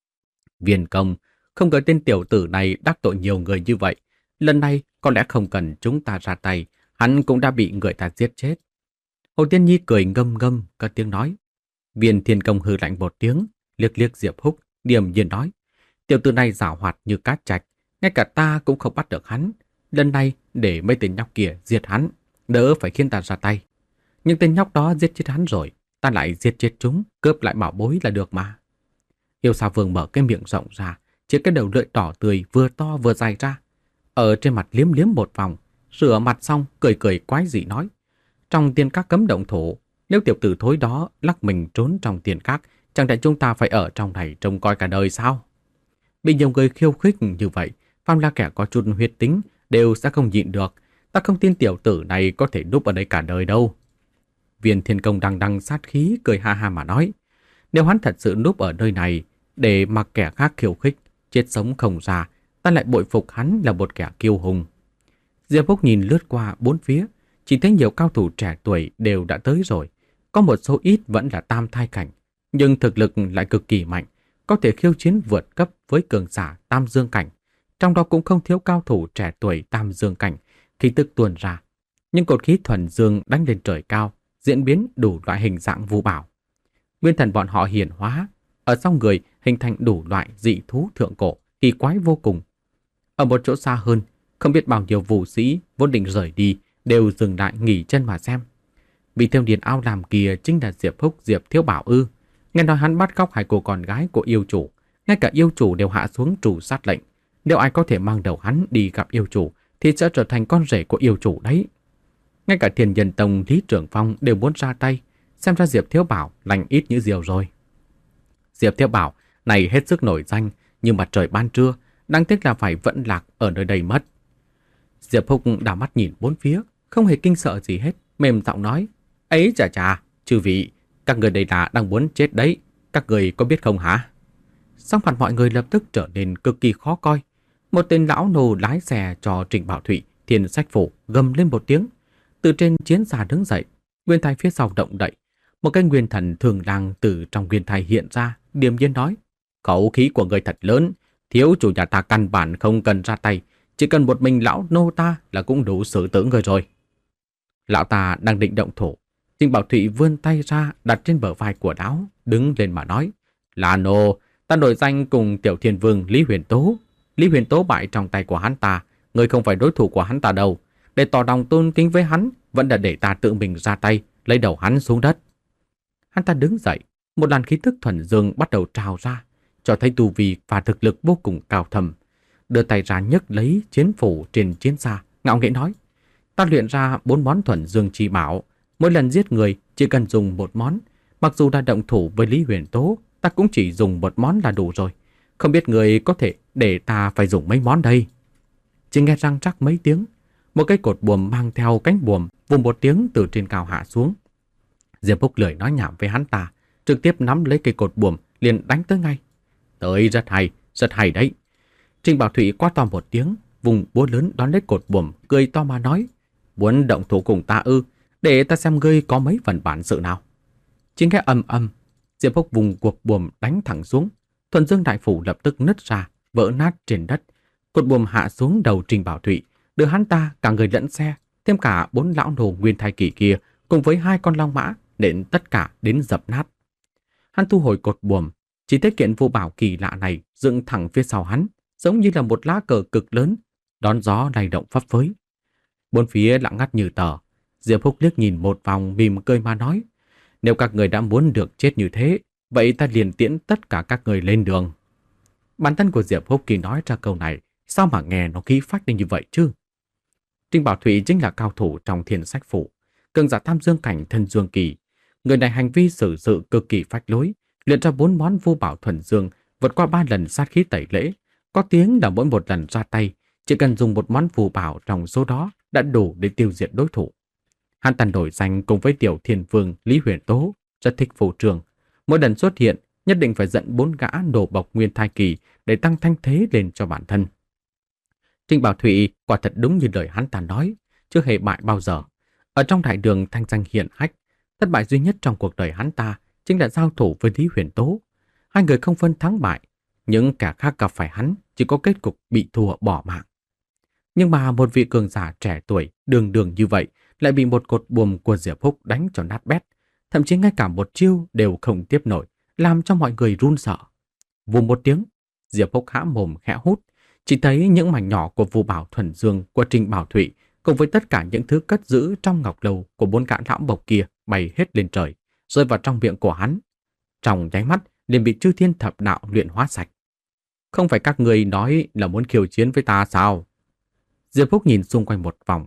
Viên Công, không ngờ tên tiểu tử này đắc tội nhiều người như vậy, lần này có lẽ không cần chúng ta ra tay, hắn cũng đã bị người ta giết chết. Hồ Tiên Nhi cười ngâm ngâm, cất tiếng nói. Viên Thiên Công hừ lạnh một tiếng, liếc liếc Diệp Húc, điềm nhiên nói: Tiểu tử này giảo hoạt như cát trạch, ngay cả ta cũng không bắt được hắn. Lần này để mấy tên nhóc kia giết hắn, đỡ phải khiến ta ra tay. Nhưng tên nhóc đó giết chết hắn rồi, ta lại giết chết chúng, cướp lại bảo bối là được mà. Yêu Sa Vương mở cái miệng rộng ra, chỉ cái đầu lưỡi đỏ tươi vừa to vừa dài ra, ở trên mặt liếm liếm một vòng, rửa mặt xong cười cười quái dị nói. Trong tiền các cấm động thủ, nếu tiểu tử thối đó lắc mình trốn trong tiền các, chẳng lẽ chúng ta phải ở trong này trông coi cả đời sao? Bị nhiều người khiêu khích như vậy, phàm là kẻ có chút huyết tính đều sẽ không nhịn được. Ta không tin tiểu tử này có thể núp ở đây cả đời đâu. Viên Thiên Công đằng đằng sát khí cười ha ha mà nói. Nếu hắn thật sự núp ở nơi này để mặc kẻ khác khiêu khích, chết sống không ra, ta lại bội phục hắn là một kẻ kiêu hùng. Diệp Húc nhìn lướt qua bốn phía, chỉ thấy nhiều cao thủ trẻ tuổi đều đã tới rồi. Có một số ít vẫn là tam thai cảnh, nhưng thực lực lại cực kỳ mạnh, có thể khiêu chiến vượt cấp với cường giả tam dương cảnh. Trong đó cũng không thiếu cao thủ trẻ tuổi tam dương cảnh, khí tức tuôn ra. Nhưng cột khí thuần dương đánh lên trời cao, diễn biến đủ loại hình dạng vu bảo. Nguyên thần bọn họ hiển hóa, ở trong người hình thành đủ loại dị thú thượng cổ, kỳ quái vô cùng. Ở một chỗ xa hơn, không biết bao nhiêu vũ sĩ vốn định rời đi, đều dừng lại nghỉ chân mà xem. Vị thiếu niên ao làm kia chính là Diệp Húc, Diệp Thiếu Bảo ư? Nghe nói hắn bắt cóc hai cô con gái của yêu chủ, ngay cả yêu chủ đều hạ xuống trù sát lệnh. Nếu ai có thể mang đầu hắn đi gặp yêu chủ, thì sẽ trở thành con rể của yêu chủ đấy. Ngay cả Thiên Nhân Tông Lý Trưởng Phong đều muốn ra tay, xem ra Diệp Thiếu Bảo lành ít như diều rồi. Diệp Thiếu Bảo này hết sức nổi danh, nhưng mặt trời ban trưa, đáng tiếc là phải vẫn lạc ở nơi đây mất. Diệp Húc đảo mắt nhìn bốn phía, không hề kinh sợ gì hết, mềm giọng nói: "Ấy chà chà, chư vị, các người đây là đang muốn chết đấy, các người có biết không hả?" Sắc mặt mọi người lập tức trở nên cực kỳ khó coi. Một tên lão nô lái xe cho Trình Bảo Thụy, Thiên Sách Phủ gầm lên một tiếng, từ trên chiến xa đứng dậy, nguyên thai phía sau động đậy, một cái nguyên thần thường đang từ trong nguyên thai hiện ra, điềm nhiên nói: "Khẩu khí của người thật lớn, thiếu chủ nhà ta căn bản không cần ra tay, chỉ cần một mình lão nô ta là cũng đủ xử tử người rồi." Lão ta đang định động thủ, Trình Bảo Thụy vươn tay ra đặt trên bờ vai của lão, đứng lên mà nói: "Là nô, ta nổi danh cùng Tiểu Thiên Vương Lý Huyền Tố. Lý Huyền Tố bại trong tay của hắn ta, người không phải đối thủ của hắn ta đâu. Để tỏ lòng tôn kính với hắn, vẫn là để ta tự mình ra tay, lấy đầu hắn xuống đất." Hắn ta đứng dậy, một làn khí tức thuần dương bắt đầu trào ra, cho thấy tu vi và thực lực vô cùng cao thầm. Đưa tay ra nhấc lấy chiến phủ trên chiến xa, ngạo nghễ nói: "Ta luyện ra bốn món thuần dương chi bảo, mỗi lần giết người chỉ cần dùng một món. Mặc dù đã động thủ với Lý Huyền Tố, ta cũng chỉ dùng một món là đủ rồi. Không biết người có thể để ta phải dùng mấy món đây?" Chỉ nghe răng rắc mấy tiếng, một cái cột buồm mang theo cánh buồm vùng một tiếng từ trên cao hạ xuống. Diệp Húc lười nói nhảm với hắn ta, trực tiếp nắm lấy cây cột buồm liền đánh tới ngay. "Tới rất hay, rất hay đấy." Trình Bảo Thụy quát to một tiếng, vùng búa lớn đón lấy cột buồm, cười to mà nói: "Muốn động thủ cùng ta ư? Để ta xem ngươi có mấy phần bản sự nào." Chỉ nghe ầm ầm, Diệp Húc vùng cuộc buồm đánh thẳng xuống, thuần dương đại phủ lập tức nứt ra, vỡ nát trên đất. Cột buồm hạ xuống đầu Trình Bảo Thụy, đưa hắn ta cả người lẫn xe, thêm cả bốn lão nô nguyên thai kỳ kia cùng với hai con long mã, nện tất cả đến dập nát. Hắn thu hồi cột buồm, chỉ thấy kiện vô bảo kỳ lạ này dựng thẳng phía sau hắn, giống như là một lá cờ cực lớn, đón gió lay động phấp phới. Bốn phía lặng ngắt như tờ. Diệp Húc liếc nhìn một vòng mỉm cười mà nói: "Nếu các người đã muốn được chết như thế, vậy ta liền tiễn tất cả các người lên đường." Bản thân của Diệp Húc khi nói ra câu này, sao mà nghe nó khí phách đến như vậy chứ? Trình Bảo Thụy chính là cao thủ trong Thiên Sách Phủ, cường giả tam dương cảnh thân dương kỳ. Người này hành vi xử sự cực kỳ phách lối, luyện ra bốn món vô bảo thuần dương, vượt qua ba lần sát khí tẩy lễ. Có tiếng là mỗi một lần ra tay, chỉ cần dùng một món phù bảo trong số đó đã đủ để tiêu diệt đối thủ. Hắn ta nổi danh cùng với Tiểu Thiên Vương Lý Huyền Tố, rất thích phù trường. Mỗi lần xuất hiện, nhất định phải dẫn bốn gã nổ bọc nguyên thai kỳ để tăng thanh thế lên cho bản thân. Trình Bảo Thụy quả thật đúng như lời hắn ta nói, chưa hề bại bao giờ. Ở trong đại đường thanh danh hiển hách, thất bại duy nhất trong cuộc đời hắn ta chính là giao thủ với Lý Huyền Tố. Hai người không phân thắng bại, những kẻ khác gặp phải hắn chỉ có kết cục bị thua bỏ mạng. Nhưng mà một vị cường giả trẻ tuổi đường đường như vậy lại bị một cột buồm của Diệp Húc đánh cho nát bét, thậm chí ngay cả một chiêu đều không tiếp nổi, làm cho mọi người run sợ. Vù một tiếng, Diệp Húc há mồm khẽ hút, chỉ thấy những mảnh nhỏ của phù bảo thuần dương của Trình Bảo Thụy cùng với tất cả những thứ cất giữ trong ngọc lâu của bốn gã lão bộc kia bay hết lên trời, rơi vào trong miệng của hắn. Trong nháy mắt liền bị chư thiên thập đạo luyện hóa sạch. "Không phải các người nói là muốn khiêu chiến với ta sao?" Diệp Húc nhìn xung quanh một vòng,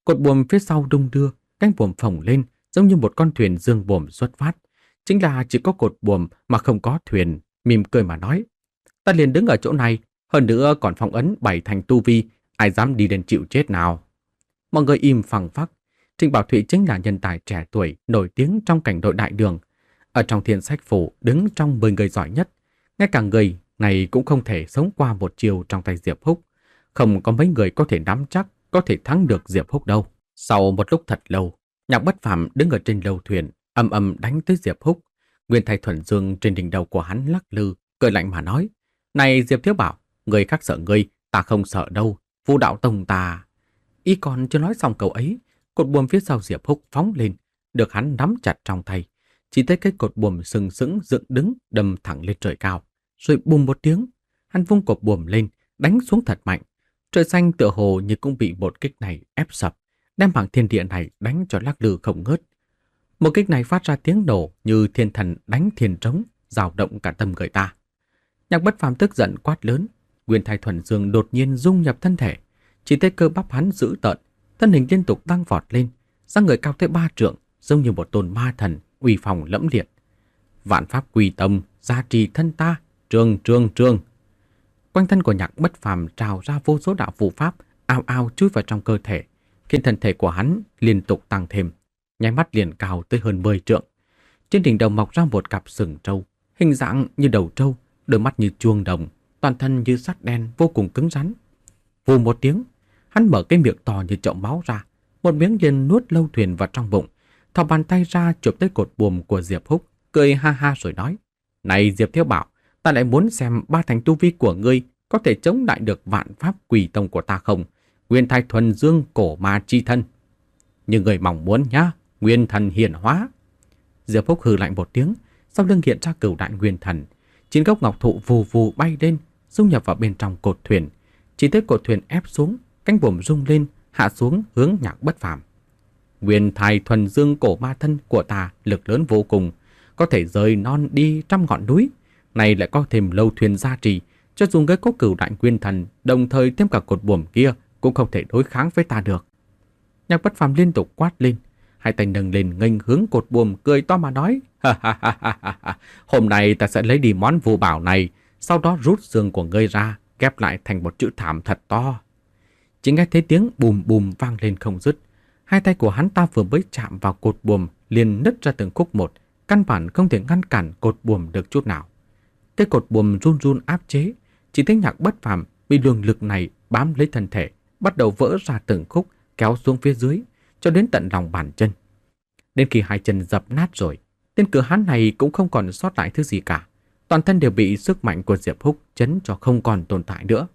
Cột buồm phía sau đung đưa, cánh buồm phồng lên giống như một con thuyền dương buồm xuất phát. Chính là chỉ có cột buồm mà không có thuyền, mỉm cười mà nói. Ta liền đứng ở chỗ này, hơn nữa còn phong ấn bảy thành tu vi, ai dám đi đến chịu chết nào. Mọi người im phăng phắc. Trình Bảo Thụy chính là nhân tài trẻ tuổi nổi tiếng trong cảnh đội đại đường. Ở trong thiên sách phủ đứng trong mười người giỏi nhất. Ngay cả người này cũng không thể sống qua một chiều trong tay Diệp Húc. Không có mấy người có thể nắm chắc có thể thắng được Diệp Húc đâu. Sau một lúc thật lâu, Nhạc Bất Phàm đứng ở trên lầu thuyền, âm âm đánh tới Diệp Húc. Nguyên Thai Thuần Dương trên đỉnh đầu của hắn lắc lư, cười lạnh mà nói: "Này Diệp Thiếu Bảo, người khác sợ ngươi, ta không sợ đâu. Vũ đạo tông ta." Y còn chưa nói xong câu ấy, cột buồm phía sau Diệp Húc phóng lên, được hắn nắm chặt trong tay. Chỉ thấy cái cột buồm sừng sững dựng đứng, đâm thẳng lên trời cao, rồi bùm một tiếng, hắn vung cột buồm lên, đánh xuống thật mạnh. Trời xanh tựa hồ như cũng bị một kích này ép sập, đem mảng thiên địa này đánh cho lắc lư không ngớt. Một kích này phát ra tiếng nổ như thiên thần đánh thiên trống, dao động cả tâm người ta. Nhạc Bất Phàm tức giận quát lớn, Nguyên Thai Thuần Dương đột nhiên dung nhập thân thể, chỉ thấy cơ bắp hắn dữ tợn, thân hình liên tục tăng vọt lên, dáng người cao tới ba trượng, giống như một tôn ma thần, uy phong lẫm liệt. Vạn pháp quy tâm, gia trì thân ta, trường trường trường. Quanh thân của Nhạc Bất Phàm trào ra vô số đạo phù pháp, ao ao chui vào trong cơ thể, khiến thân thể của hắn liên tục tăng thêm, nháy mắt liền cao tới hơn mười trượng. Trên đỉnh đầu mọc ra một cặp sừng trâu, hình dạng như đầu trâu, đôi mắt như chuông đồng, toàn thân như sắt đen vô cùng cứng rắn. Vù một tiếng, hắn mở cái miệng to như chậu máu ra, một miếng liền nuốt lâu thuyền vào trong bụng, thò bàn tay ra chụp tới cột buồm của Diệp Húc, cười ha ha rồi nói: "Này Diệp Thiếu Bảo, ta lại muốn xem ba thành tu vi của ngươi có thể chống lại được vạn pháp quỷ tông của ta không? Nguyên Thai Thuần Dương cổ ma chi thân. Như người mong muốn nhá, nguyên thần hiển hóa." Diệp Húc hừ lạnh một tiếng, sau lưng hiện ra cửu đại nguyên thần, chín gốc ngọc thụ vù vù bay lên, dung nhập vào bên trong cột thuyền. Chỉ thấy cột thuyền ép xuống, cánh buồm rung lên, hạ xuống hướng Nhạc Bất Phàm. Nguyên Thai Thuần Dương cổ ma thân của ta lực lớn vô cùng, có thể rời non đi trăm ngọn núi. Này lại có thêm lâu thuyền gia trì, cho dù ngươi có cửu đại nguyên thần, đồng thời thêm cả cột buồm kia, cũng không thể đối kháng với ta được. Nhạc Bất Phàm liên tục quát lên, hai tay nâng lên nghênh hướng cột buồm, cười to mà nói: "Ha ha ha ha ha, hôm nay ta sẽ lấy đi món vô bảo này, sau đó rút xương của ngươi ra, ghép lại thành một chữ thảm thật to." Chỉ nghe thấy tiếng bùm bùm vang lên không dứt. Hai tay của hắn ta vừa mới chạm vào cột buồm liền nứt ra từng khúc một, căn bản không thể ngăn cản cột buồm được chút nào. Cái cột buồm run run áp chế, chỉ thấy Nhạc Bất Phàm bị luồng lực này bám lấy thân thể, bắt đầu vỡ ra từng khúc, kéo xuống phía dưới, cho đến tận lòng bàn chân. Đến khi hai chân dập nát rồi, tên cửa hán này cũng không còn sót lại thứ gì cả, toàn thân đều bị sức mạnh của Diệp Húc chấn cho không còn tồn tại nữa.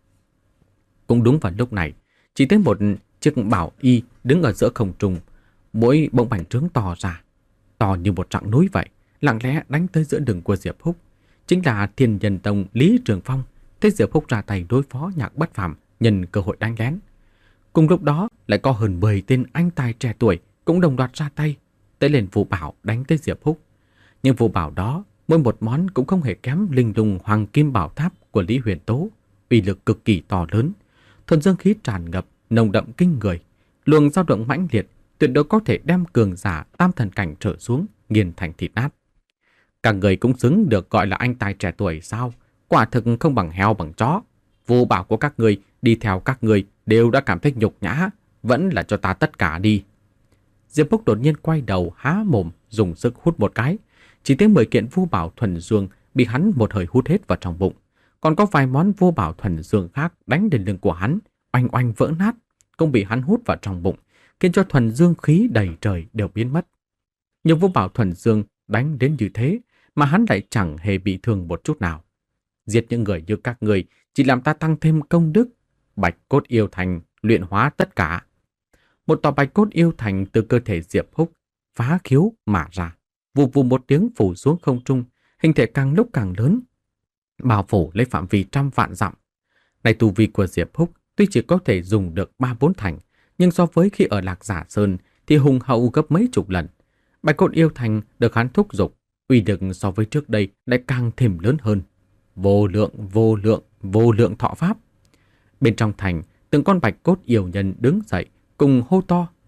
Cũng đúng vào lúc này, chỉ thấy một chiếc bảo y đứng ở giữa không trung, mỗi bỗng bành trướng to ra, to như một rặng núi vậy, lặng lẽ đánh tới giữa đường của Diệp Húc. Chính là Thiên Nhân Tông Lý Trường Phong. Thấy Diệp Húc ra tay đối phó Nhạc Bất Phàm, nhân cơ hội đánh lén. Cùng lúc đó lại có hơn mười tên anh tài trẻ tuổi cũng đồng loạt ra tay, tới lên phù bảo đánh tới Diệp Húc. Nhưng phù bảo đó mỗi một món cũng không hề kém linh lung hoàng kim bảo tháp của Lý Huyền Tố, uy lực cực kỳ to lớn, thuần dương khí tràn ngập, nồng đậm kinh người, luồng dao động mãnh liệt, tuyệt đối có thể đem cường giả tam thần cảnh trở xuống nghiền thành thịt nát. Các người cũng xứng được gọi là anh tài trẻ tuổi sao? Quả thực không bằng heo bằng chó. Vô bảo của các người đi theo các người đều đã cảm thấy nhục nhã, vẫn là cho ta tất cả đi. Diệp Húc đột nhiên quay đầu há mồm, dùng sức hút một cái, chỉ thấy mười kiện vô bảo thuần dương bị hắn một hơi hút hết vào trong bụng, còn có vài món vô bảo thuần dương khác đánh lên lưng của hắn, oanh oanh vỡ nát, cũng bị hắn hút vào trong bụng, khiến cho thuần dương khí đầy trời đều biến mất. Nhiều vô bảo thuần dương đánh đến như thế mà hắn lại chẳng hề bị thương một chút nào. Giết những người như các người chỉ làm ta tăng thêm công đức. Bạch cốt yêu thành luyện hóa tất cả. Một tòa bạch cốt yêu thành từ cơ thể Diệp Húc phá khiếu mà ra, vù vù một tiếng phủ xuống không trung, hình thể càng lúc càng lớn, bao phủ lấy phạm vi trăm vạn dặm. Này tu vi của Diệp Húc tuy chỉ có thể dùng được ba bốn thành, nhưng so với khi ở Lạc Giả Sơn thì hùng hậu gấp mấy chục lần. Bạch cốt yêu thành được hắn thúc giục, uy lực so với trước đây lại càng thêm lớn hơn. Vô lượng, vô lượng, vô lượng thọ pháp. Bên trong thành, từng con bạch cốt yêu nhân đứng dậy, cùng hô to,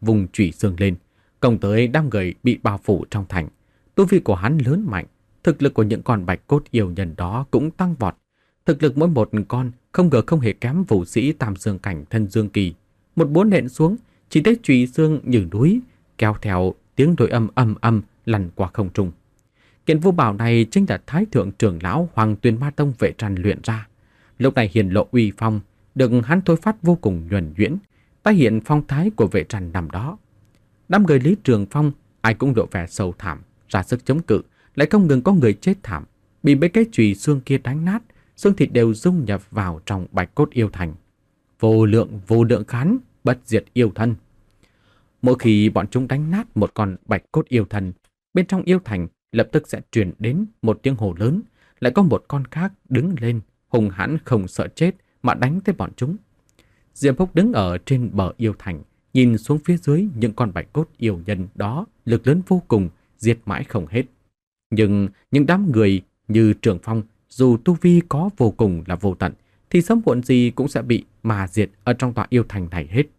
vùng chủy xương lên, công tới đám người bị bao phủ trong thành. Tu vi của hắn lớn mạnh, thực lực của những con bạch cốt yêu nhân đó cũng tăng vọt. Thực lực mỗi một con không ngờ không hề kém vũ sĩ tam dương cảnh thân dương kỳ. Một bốn nện xuống, chỉ thấy chùy xương như núi, kéo theo tiếng đôi âm âm âm lăn qua không trung. Kiện vô bảo này chính là Thái thượng trưởng lão Hoàng Tuyền Ma Tông Vệ Trăn luyện ra. Lúc này hiển lộ uy phong, được hắn thôi phát vô cùng nhuần nhuyễn, tái hiện phong thái của Vệ Trăn năm đó. Đám người Lý Trường Phong ai cũng lộ vẻ sầu thảm, ra sức chống cự, lại không ngừng có người chết thảm, bị mấy cái chùy xương kia đánh nát, xương thịt đều dung nhập vào trong bạch cốt yêu thành. Vô lượng vô lượng khán, bất diệt yêu thân. Mỗi khi bọn chúng đánh nát một con bạch cốt yêu thần, bên trong yêu thành lập tức sẽ truyền đến một tiếng hô lớn, lại có một con khác đứng lên, hùng hãn không sợ chết mà đánh tới bọn chúng. Diệp Húc đứng ở trên bờ yêu thành, nhìn xuống phía dưới những con bạch cốt yêu nhân đó, lực lớn vô cùng, diệt mãi không hết. Nhưng những đám người như Trường Phong, dù tu vi có vô cùng là vô tận, thì sớm muộn gì cũng sẽ bị mà diệt ở trong tòa yêu thành này hết.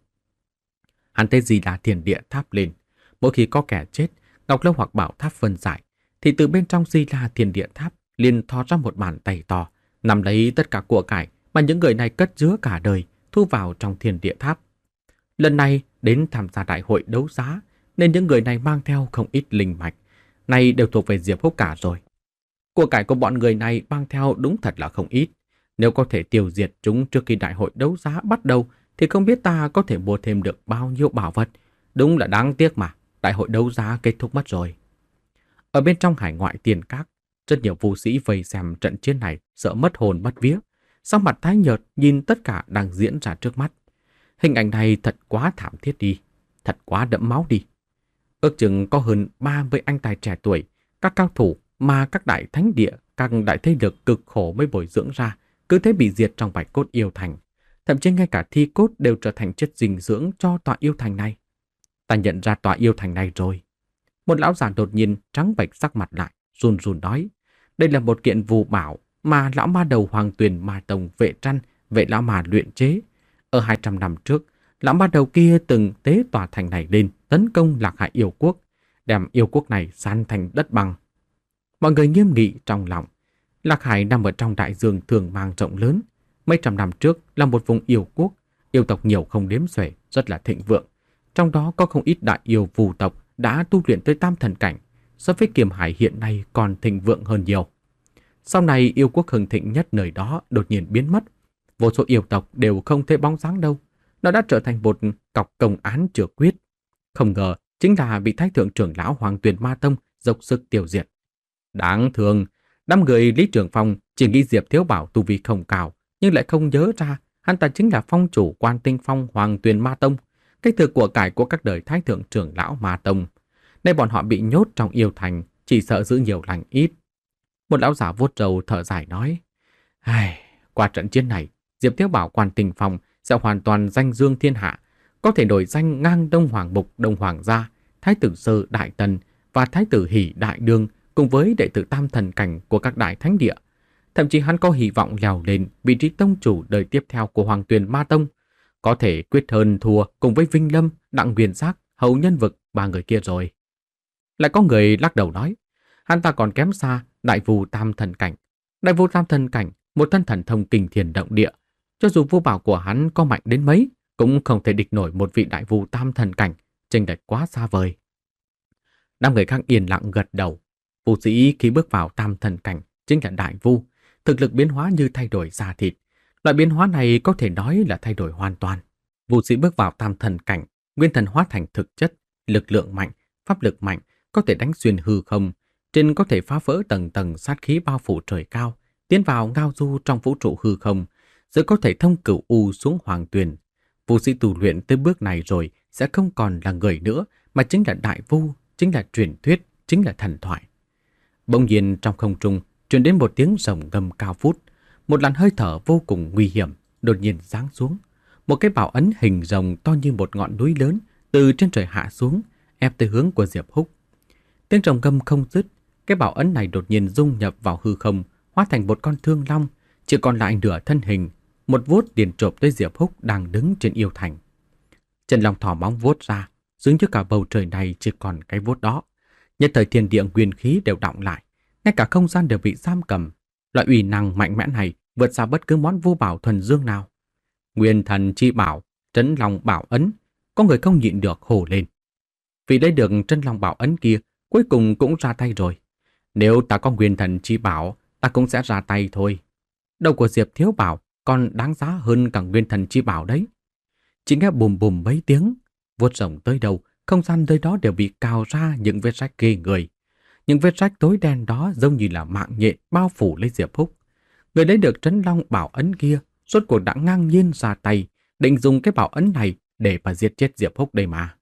Hắn thấy gì là thiền địa tháp lên. Mỗi khi có kẻ chết, Ngọc Lâu hoặc bảo tháp phân giải, thì từ bên trong Di La Thiền Địa Tháp liền thò ra một bàn tay to, nắm lấy tất cả của cải mà những người này cất chứa cả đời, thu vào trong Thiền Địa Tháp. Lần này đến tham gia đại hội đấu giá, nên những người này mang theo không ít linh mạch, này đều thuộc về Diệp Húc cả rồi. Của cải của bọn người này mang theo đúng thật là không ít. Nếu có thể tiêu diệt chúng trước khi đại hội đấu giá bắt đầu, thì không biết ta có thể mua thêm được bao nhiêu bảo vật. Đúng là đáng tiếc mà, đại hội đấu giá kết thúc mất rồi. Ở bên trong hải ngoại tiền các, rất nhiều vũ sĩ vây xem trận chiến này sợ mất hồn mất vía, sắc mặt tái nhợt nhìn tất cả đang diễn ra trước mắt. Hình ảnh này thật quá thảm thiết đi, thật quá đẫm máu đi. Ước chừng có hơn ba mươi anh tài trẻ tuổi, các cao thủ mà các đại thánh địa, các đại thế lực cực khổ mới bồi dưỡng ra, cứ thế bị diệt trong bạch cốt yêu thành. Thậm chí ngay cả thi cốt đều trở thành chất dinh dưỡng cho tòa yêu thành này. Ta nhận ra tòa yêu thành này rồi. Một lão già đột nhiên trắng bệch sắc mặt lại, run run nói. Đây là một kiện phù bảo mà lão ma đầu Hoàng Tuyền Ma Tông Vệ Trăn, Vệ lão mà luyện chế. Ở hai trăm năm trước, lão ma đầu kia từng tế tòa thành này lên, tấn công Lạc Hải yêu quốc, đem yêu quốc này san thành đất bằng. Mọi người nghiêm nghị trong lòng. Lạc Hải nằm ở trong đại dương thường mang rộng lớn. Mấy trăm năm trước là một vùng yêu quốc, yêu tộc nhiều không đếm xuể, rất là thịnh vượng. Trong đó có không ít đại yêu phù tộc đã tu luyện tới tam thần cảnh, so với Kiềm Hải hiện nay còn thịnh vượng hơn nhiều. Sau này yêu quốc hưng thịnh nhất nơi đó đột nhiên biến mất, vô số yêu tộc đều không thấy bóng dáng đâu. Nó đã trở thành một cọc công án chưa quyết. Không ngờ chính là bị Thái thượng trưởng lão Hoàng Tuyền Ma Tông dốc sức tiêu diệt. Đáng thương, đám người Lý Trường Phong chỉ nghĩ Diệp Thiếu Bảo tu vi không cao, nhưng lại không nhớ ra hắn ta chính là phong chủ Quan Tinh Phong Hoàng Tuyền Ma Tông, cái thừa của cải của các đời Thái thượng trưởng lão Ma Tông. Nay bọn họ bị nhốt trong yêu thành, chỉ sợ giữ nhiều lành ít. Một lão giả vuốt râu thở dài nói: Ai, qua trận chiến này, Diệp Thiếu Bảo Quan Tinh Phong sẽ hoàn toàn danh dương thiên hạ, có thể đổi danh ngang Đông Hoàng Mục, Đông Hoàng gia, Thái tử Sơ Đại Tần và Thái tử Hỷ Đại Đương, cùng với đệ tử tam thần cảnh của các đại thánh địa. Thậm chí hắn có hy vọng leo lên vị trí tông chủ đời tiếp theo của Hoàng Tuyền Ma Tông, có thể quyết hơn thua cùng với Vinh Lâm, Đặng Huyền Giác, Hầu Nhân Vực, ba người kia rồi. Lại có người lắc đầu nói, hắn ta còn kém xa đại vu tam thần cảnh. Đại vu tam thần cảnh, một thân thần thông kinh thiên động địa, cho dù vô bảo của hắn có mạnh đến mấy, cũng không thể địch nổi một vị đại vu tam thần cảnh, chênh lệch quá xa vời. Đám người khác yên lặng gật đầu. Vũ sĩ khi bước vào tam thần cảnh chính là đại vu, thực lực biến hóa như thay đổi da thịt. Loại biến hóa này có thể nói là thay đổi hoàn toàn. Vũ sĩ bước vào tam thần cảnh, nguyên thần hóa thành thực chất, lực lượng mạnh, pháp lực mạnh, có thể đánh xuyên hư không, trên có thể phá vỡ tầng tầng sát khí bao phủ trời cao, tiến vào ngao du trong vũ trụ hư không, rồi có thể thông cửu u xuống hoàng tuyền. Vũ sĩ tu luyện tới bước này rồi sẽ không còn là người nữa, mà chính là đại vu, chính là truyền thuyết, chính là thần thoại. Bỗng nhiên trong không trung truyền đến một tiếng rồng ngâm cao vút, một làn hơi thở vô cùng nguy hiểm đột nhiên giáng xuống. Một cái bảo ấn hình rồng to như một ngọn núi lớn từ trên trời hạ xuống, ép tới hướng của Diệp Húc. Tiếng rồng ngâm không dứt, cái bảo ấn này đột nhiên dung nhập vào hư không, hóa thành một con thương long, chỉ còn lại nửa thân hình, một vuốt liền chộp tới Diệp Húc đang đứng trên yêu thành. Chân long thò móng vuốt ra, dường như cả bầu trời này chỉ còn cái vốt đó. Nhất thời thiên địa nguyên khí đều đọng lại, ngay cả không gian đều bị giam cầm. Loại uy năng mạnh mẽ này vượt xa bất cứ món vô bảo thuần dương nào. Nguyên thần chi bảo, trấn long bảo ấn, có người không nhịn được hổ lên. Vì lấy được trấn long bảo ấn kia, cuối cùng cũng ra tay rồi. Nếu ta có nguyên thần chi bảo, ta cũng sẽ ra tay thôi. Đầu của Diệp Thiếu Bảo còn đáng giá hơn cả nguyên thần chi bảo đấy. Chỉ nghe bùm bùm mấy tiếng, vuốt rồng tới đâu, không gian nơi đó đều bị cào ra những vết rách ghê người. Những vết rách tối đen đó giống như là mạng nhện bao phủ lấy Diệp Húc. Người lấy được trấn long bảo ấn kia, rốt cuộc đã ngang nhiên ra tay, định dùng cái bảo ấn này để mà giết chết Diệp Húc đây mà.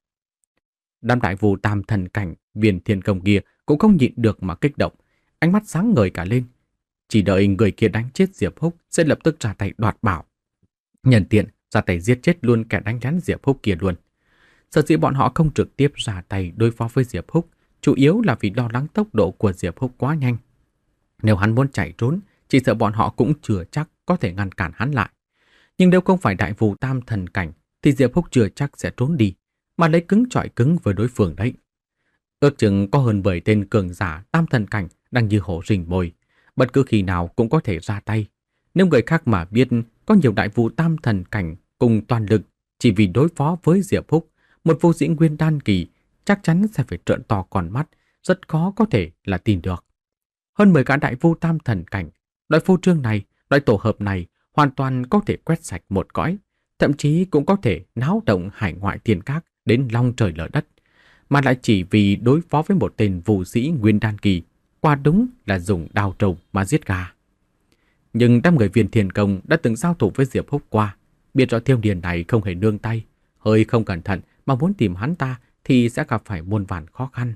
Đám đại vu tam thần cảnh, viên thiên công kia cũng không nhịn được mà kích động, ánh mắt sáng ngời cả lên. Chỉ đợi người kia đánh chết Diệp Húc sẽ lập tức ra tay đoạt bảo. Nhân tiện ra tay giết chết luôn kẻ đánh lén Diệp Húc kia luôn. Sở dĩ bọn họ không trực tiếp ra tay đối phó với Diệp Húc, chủ yếu là vì lo lắng tốc độ của Diệp Húc quá nhanh. Nếu hắn muốn chạy trốn, chỉ sợ bọn họ cũng chưa chắc có thể ngăn cản hắn lại. Nhưng nếu không phải đại vu tam thần cảnh, thì Diệp Húc chưa chắc sẽ trốn đi, mà lấy cứng chọi cứng với đối phương đấy. Ước chừng có hơn mười tên cường giả tam thần cảnh đang như hổ rình mồi, bất cứ khi nào cũng có thể ra tay. Nếu người khác mà biết có nhiều đại vu tam thần cảnh cùng toàn lực chỉ vì đối phó với Diệp Húc, một vô sĩ nguyên đan kỳ chắc chắn sẽ phải trợn to con mắt, rất khó có thể là tin được. Hơn mười cả đại vu tam thần cảnh, loại phô trương này, loại tổ hợp này hoàn toàn có thể quét sạch một cõi, thậm chí cũng có thể náo động hải ngoại thiên các đến long trời lở đất, mà lại chỉ vì đối phó với một tên vô sĩ nguyên đan kỳ, quả đúng là dùng đao trầu mà giết gà. Nhưng đám người viên thiên công đã từng giao thủ với Diệp Húc qua, biết rõ thiếu niên này không hề nương tay, hơi không cẩn thận mà muốn tìm hắn ta thì sẽ gặp phải muôn vàn khó khăn.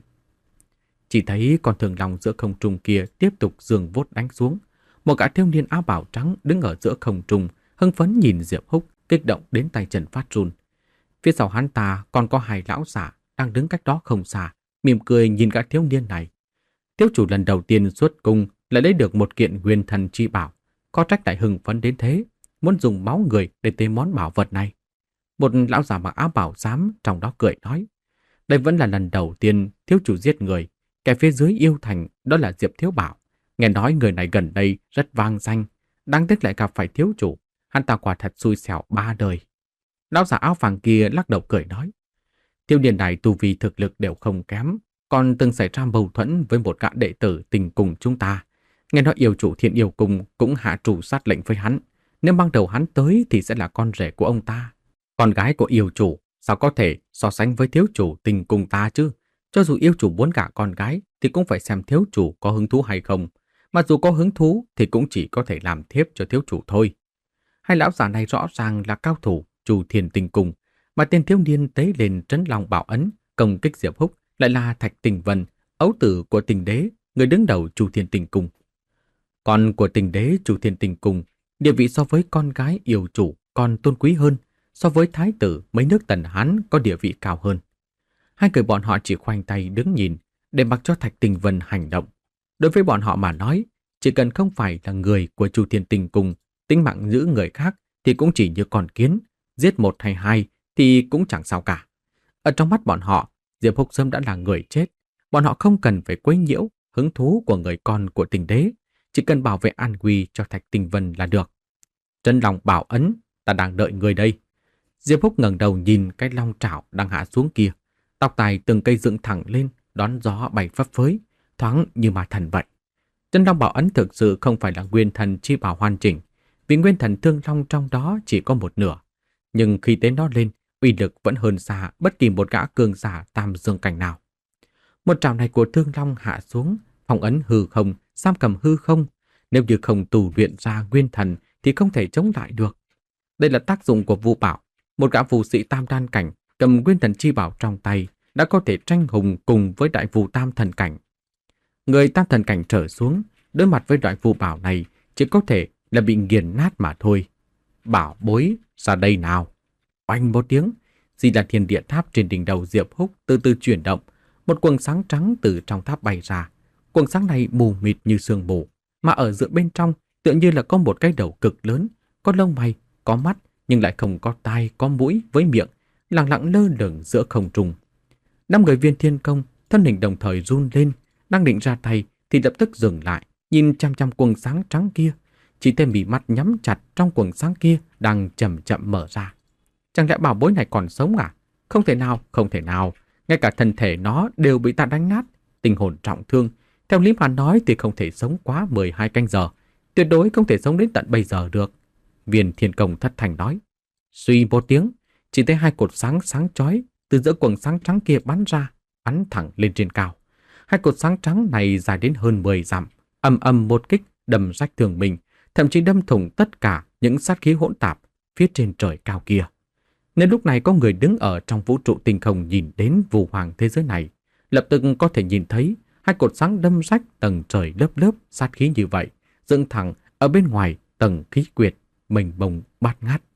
Chỉ thấy con thường long giữa không trung kia tiếp tục giương vốt đánh xuống. Một gã thiếu niên áo bào trắng đứng ở giữa không trung, hưng phấn nhìn Diệp Húc, kích động đến tay chân phát run. Phía sau hắn ta còn có hai lão giả đang đứng cách đó không xa, mỉm cười nhìn gã thiếu niên này. Thiếu chủ lần đầu tiên xuất cung lại lấy được một kiện nguyên thần chi bảo, có trách lại hưng phấn đến thế, muốn dùng máu người để tế món bảo vật này. Một lão giả mặc áo bào xám trong đó cười nói, đây vẫn là lần đầu tiên thiếu chủ giết người, kẻ phía dưới yêu thành đó là Diệp Thiếu Bảo. Nghe nói người này gần đây rất vang danh, đáng tiếc lại gặp phải thiếu chủ, hắn ta quả thật xui xẻo ba đời. Lão giả áo vàng kia lắc đầu cười nói, thiếu niên này tu vi thực lực đều không kém, còn từng xảy ra mâu thuẫn với một gã đệ tử tình cùng chúng ta. Nghe nói yêu chủ Thiên Yêu Cung cũng hạ chủ sát lệnh với hắn, nếu ban đầu hắn tới thì sẽ là con rể của ông ta. Con gái của yêu chủ sao có thể so sánh với thiếu chủ tình cùng ta chứ? Cho dù yêu chủ muốn gả con gái thì cũng phải xem thiếu chủ có hứng thú hay không. Mà dù có hứng thú thì cũng chỉ có thể làm thiếp cho thiếu chủ thôi. Hai lão già này rõ ràng là cao thủ Chu Thiên Tình Cung, mà tên thiếu niên tế lên trấn long bảo ấn công kích Diệp Húc lại là Thạch Tình Vân, ấu tử của Tình Đế, người đứng đầu Chu Thiên Tình Cung. Con của Tình Đế Chu Thiên Tình Cung, địa vị so với con gái yêu chủ còn tôn quý hơn, so với thái tử mấy nước Tần Hán có địa vị cao hơn. Hai người bọn họ chỉ khoanh tay đứng nhìn để mặc cho Thạch Tình Vân hành động. Đối với bọn họ mà nói, chỉ cần không phải là người của Chu Thiên Tình Cung, tính mạng giữ người khác thì cũng chỉ như con kiến, giết một hay hai thì cũng chẳng sao cả. Ở trong mắt bọn họ, Diệp Húc sớm đã là người chết, bọn họ không cần phải quấy nhiễu hứng thú của người con của Tình Đế, chỉ cần bảo vệ an nguy cho Thạch Tình Vân là được. Trấn Long bảo ấn, ta đang đợi người đây. Diệp Húc ngẩng đầu nhìn cái long trảo đang hạ xuống kia, tóc tai từng cây dựng thẳng lên, đón gió bay phấp phới, thoáng như ma thần vậy. Trấn Long bảo ấn thực sự không phải là nguyên thần chi bảo hoàn chỉnh, vì nguyên thần thương long trong đó chỉ có một nửa, nhưng khi tế nó lên, uy lực vẫn hơn xa bất kỳ một gã cường giả tam dương cảnh nào. Một trảo này của thương long hạ xuống, phong ấn hư không, giam cầm hư không, nếu như không tu luyện ra nguyên thần thì không thể chống lại được. Đây là tác dụng của Vu Bảo, một gã phù sĩ tam đan cảnh cầm nguyên thần chi bảo trong tay đã có thể tranh hùng cùng với đại vu tam thần cảnh. Người tam thần cảnh trở xuống, đối mặt với đại vu bảo này chỉ có thể là bị nghiền nát mà thôi. Bảo bối, ra đây nào. Oanh một tiếng, Di Đà Thiên Địa Tháp trên đỉnh đầu Diệp Húc từ từ chuyển động, một quầng sáng trắng từ trong tháp bay ra. Quầng sáng này mù mịt như sương mù, mà ở giữa bên trong tựa như là có một cái đầu cực lớn, có lông mày, có mắt nhưng lại không có tai, có mũi với miệng, lặng lặng lơ lửng giữa không trung. Năm người viên thiên công, thân hình đồng thời run lên, đang định ra tay thì lập tức dừng lại, nhìn chăm chăm quầng sáng trắng kia. Chỉ thấy mí mắt nhắm chặt trong quầng sáng kia đang chậm chậm mở ra. Chẳng lẽ bảo bối này còn sống à? Không thể nào, không thể nào. Ngay cả thân thể nó đều bị ta đánh nát, tinh hồn trọng thương. Theo lý mà nói thì không thể sống quá mười hai canh giờ. Tuyệt đối không thể sống đến tận bây giờ được. Viên thiên công thất thành nói. Suy một tiếng, chỉ thấy hai cột sáng sáng chói từ giữa quầng sáng trắng kia bắn ra, bắn thẳng lên trên cao. Hai cột sáng trắng này dài đến hơn mười dặm, ầm ầm một kích đâm rách thường mình, thậm chí đâm thủng tất cả những sát khí hỗn tạp phía trên trời cao kia. Nên lúc này có người đứng ở trong vũ trụ tinh không nhìn đến vu hoàng thế giới này, lập tức có thể nhìn thấy hai cột sáng đâm rách tầng trời lớp lớp sát khí như vậy, dựng thẳng ở bên ngoài tầng khí quyệt mênh mông bát ngát.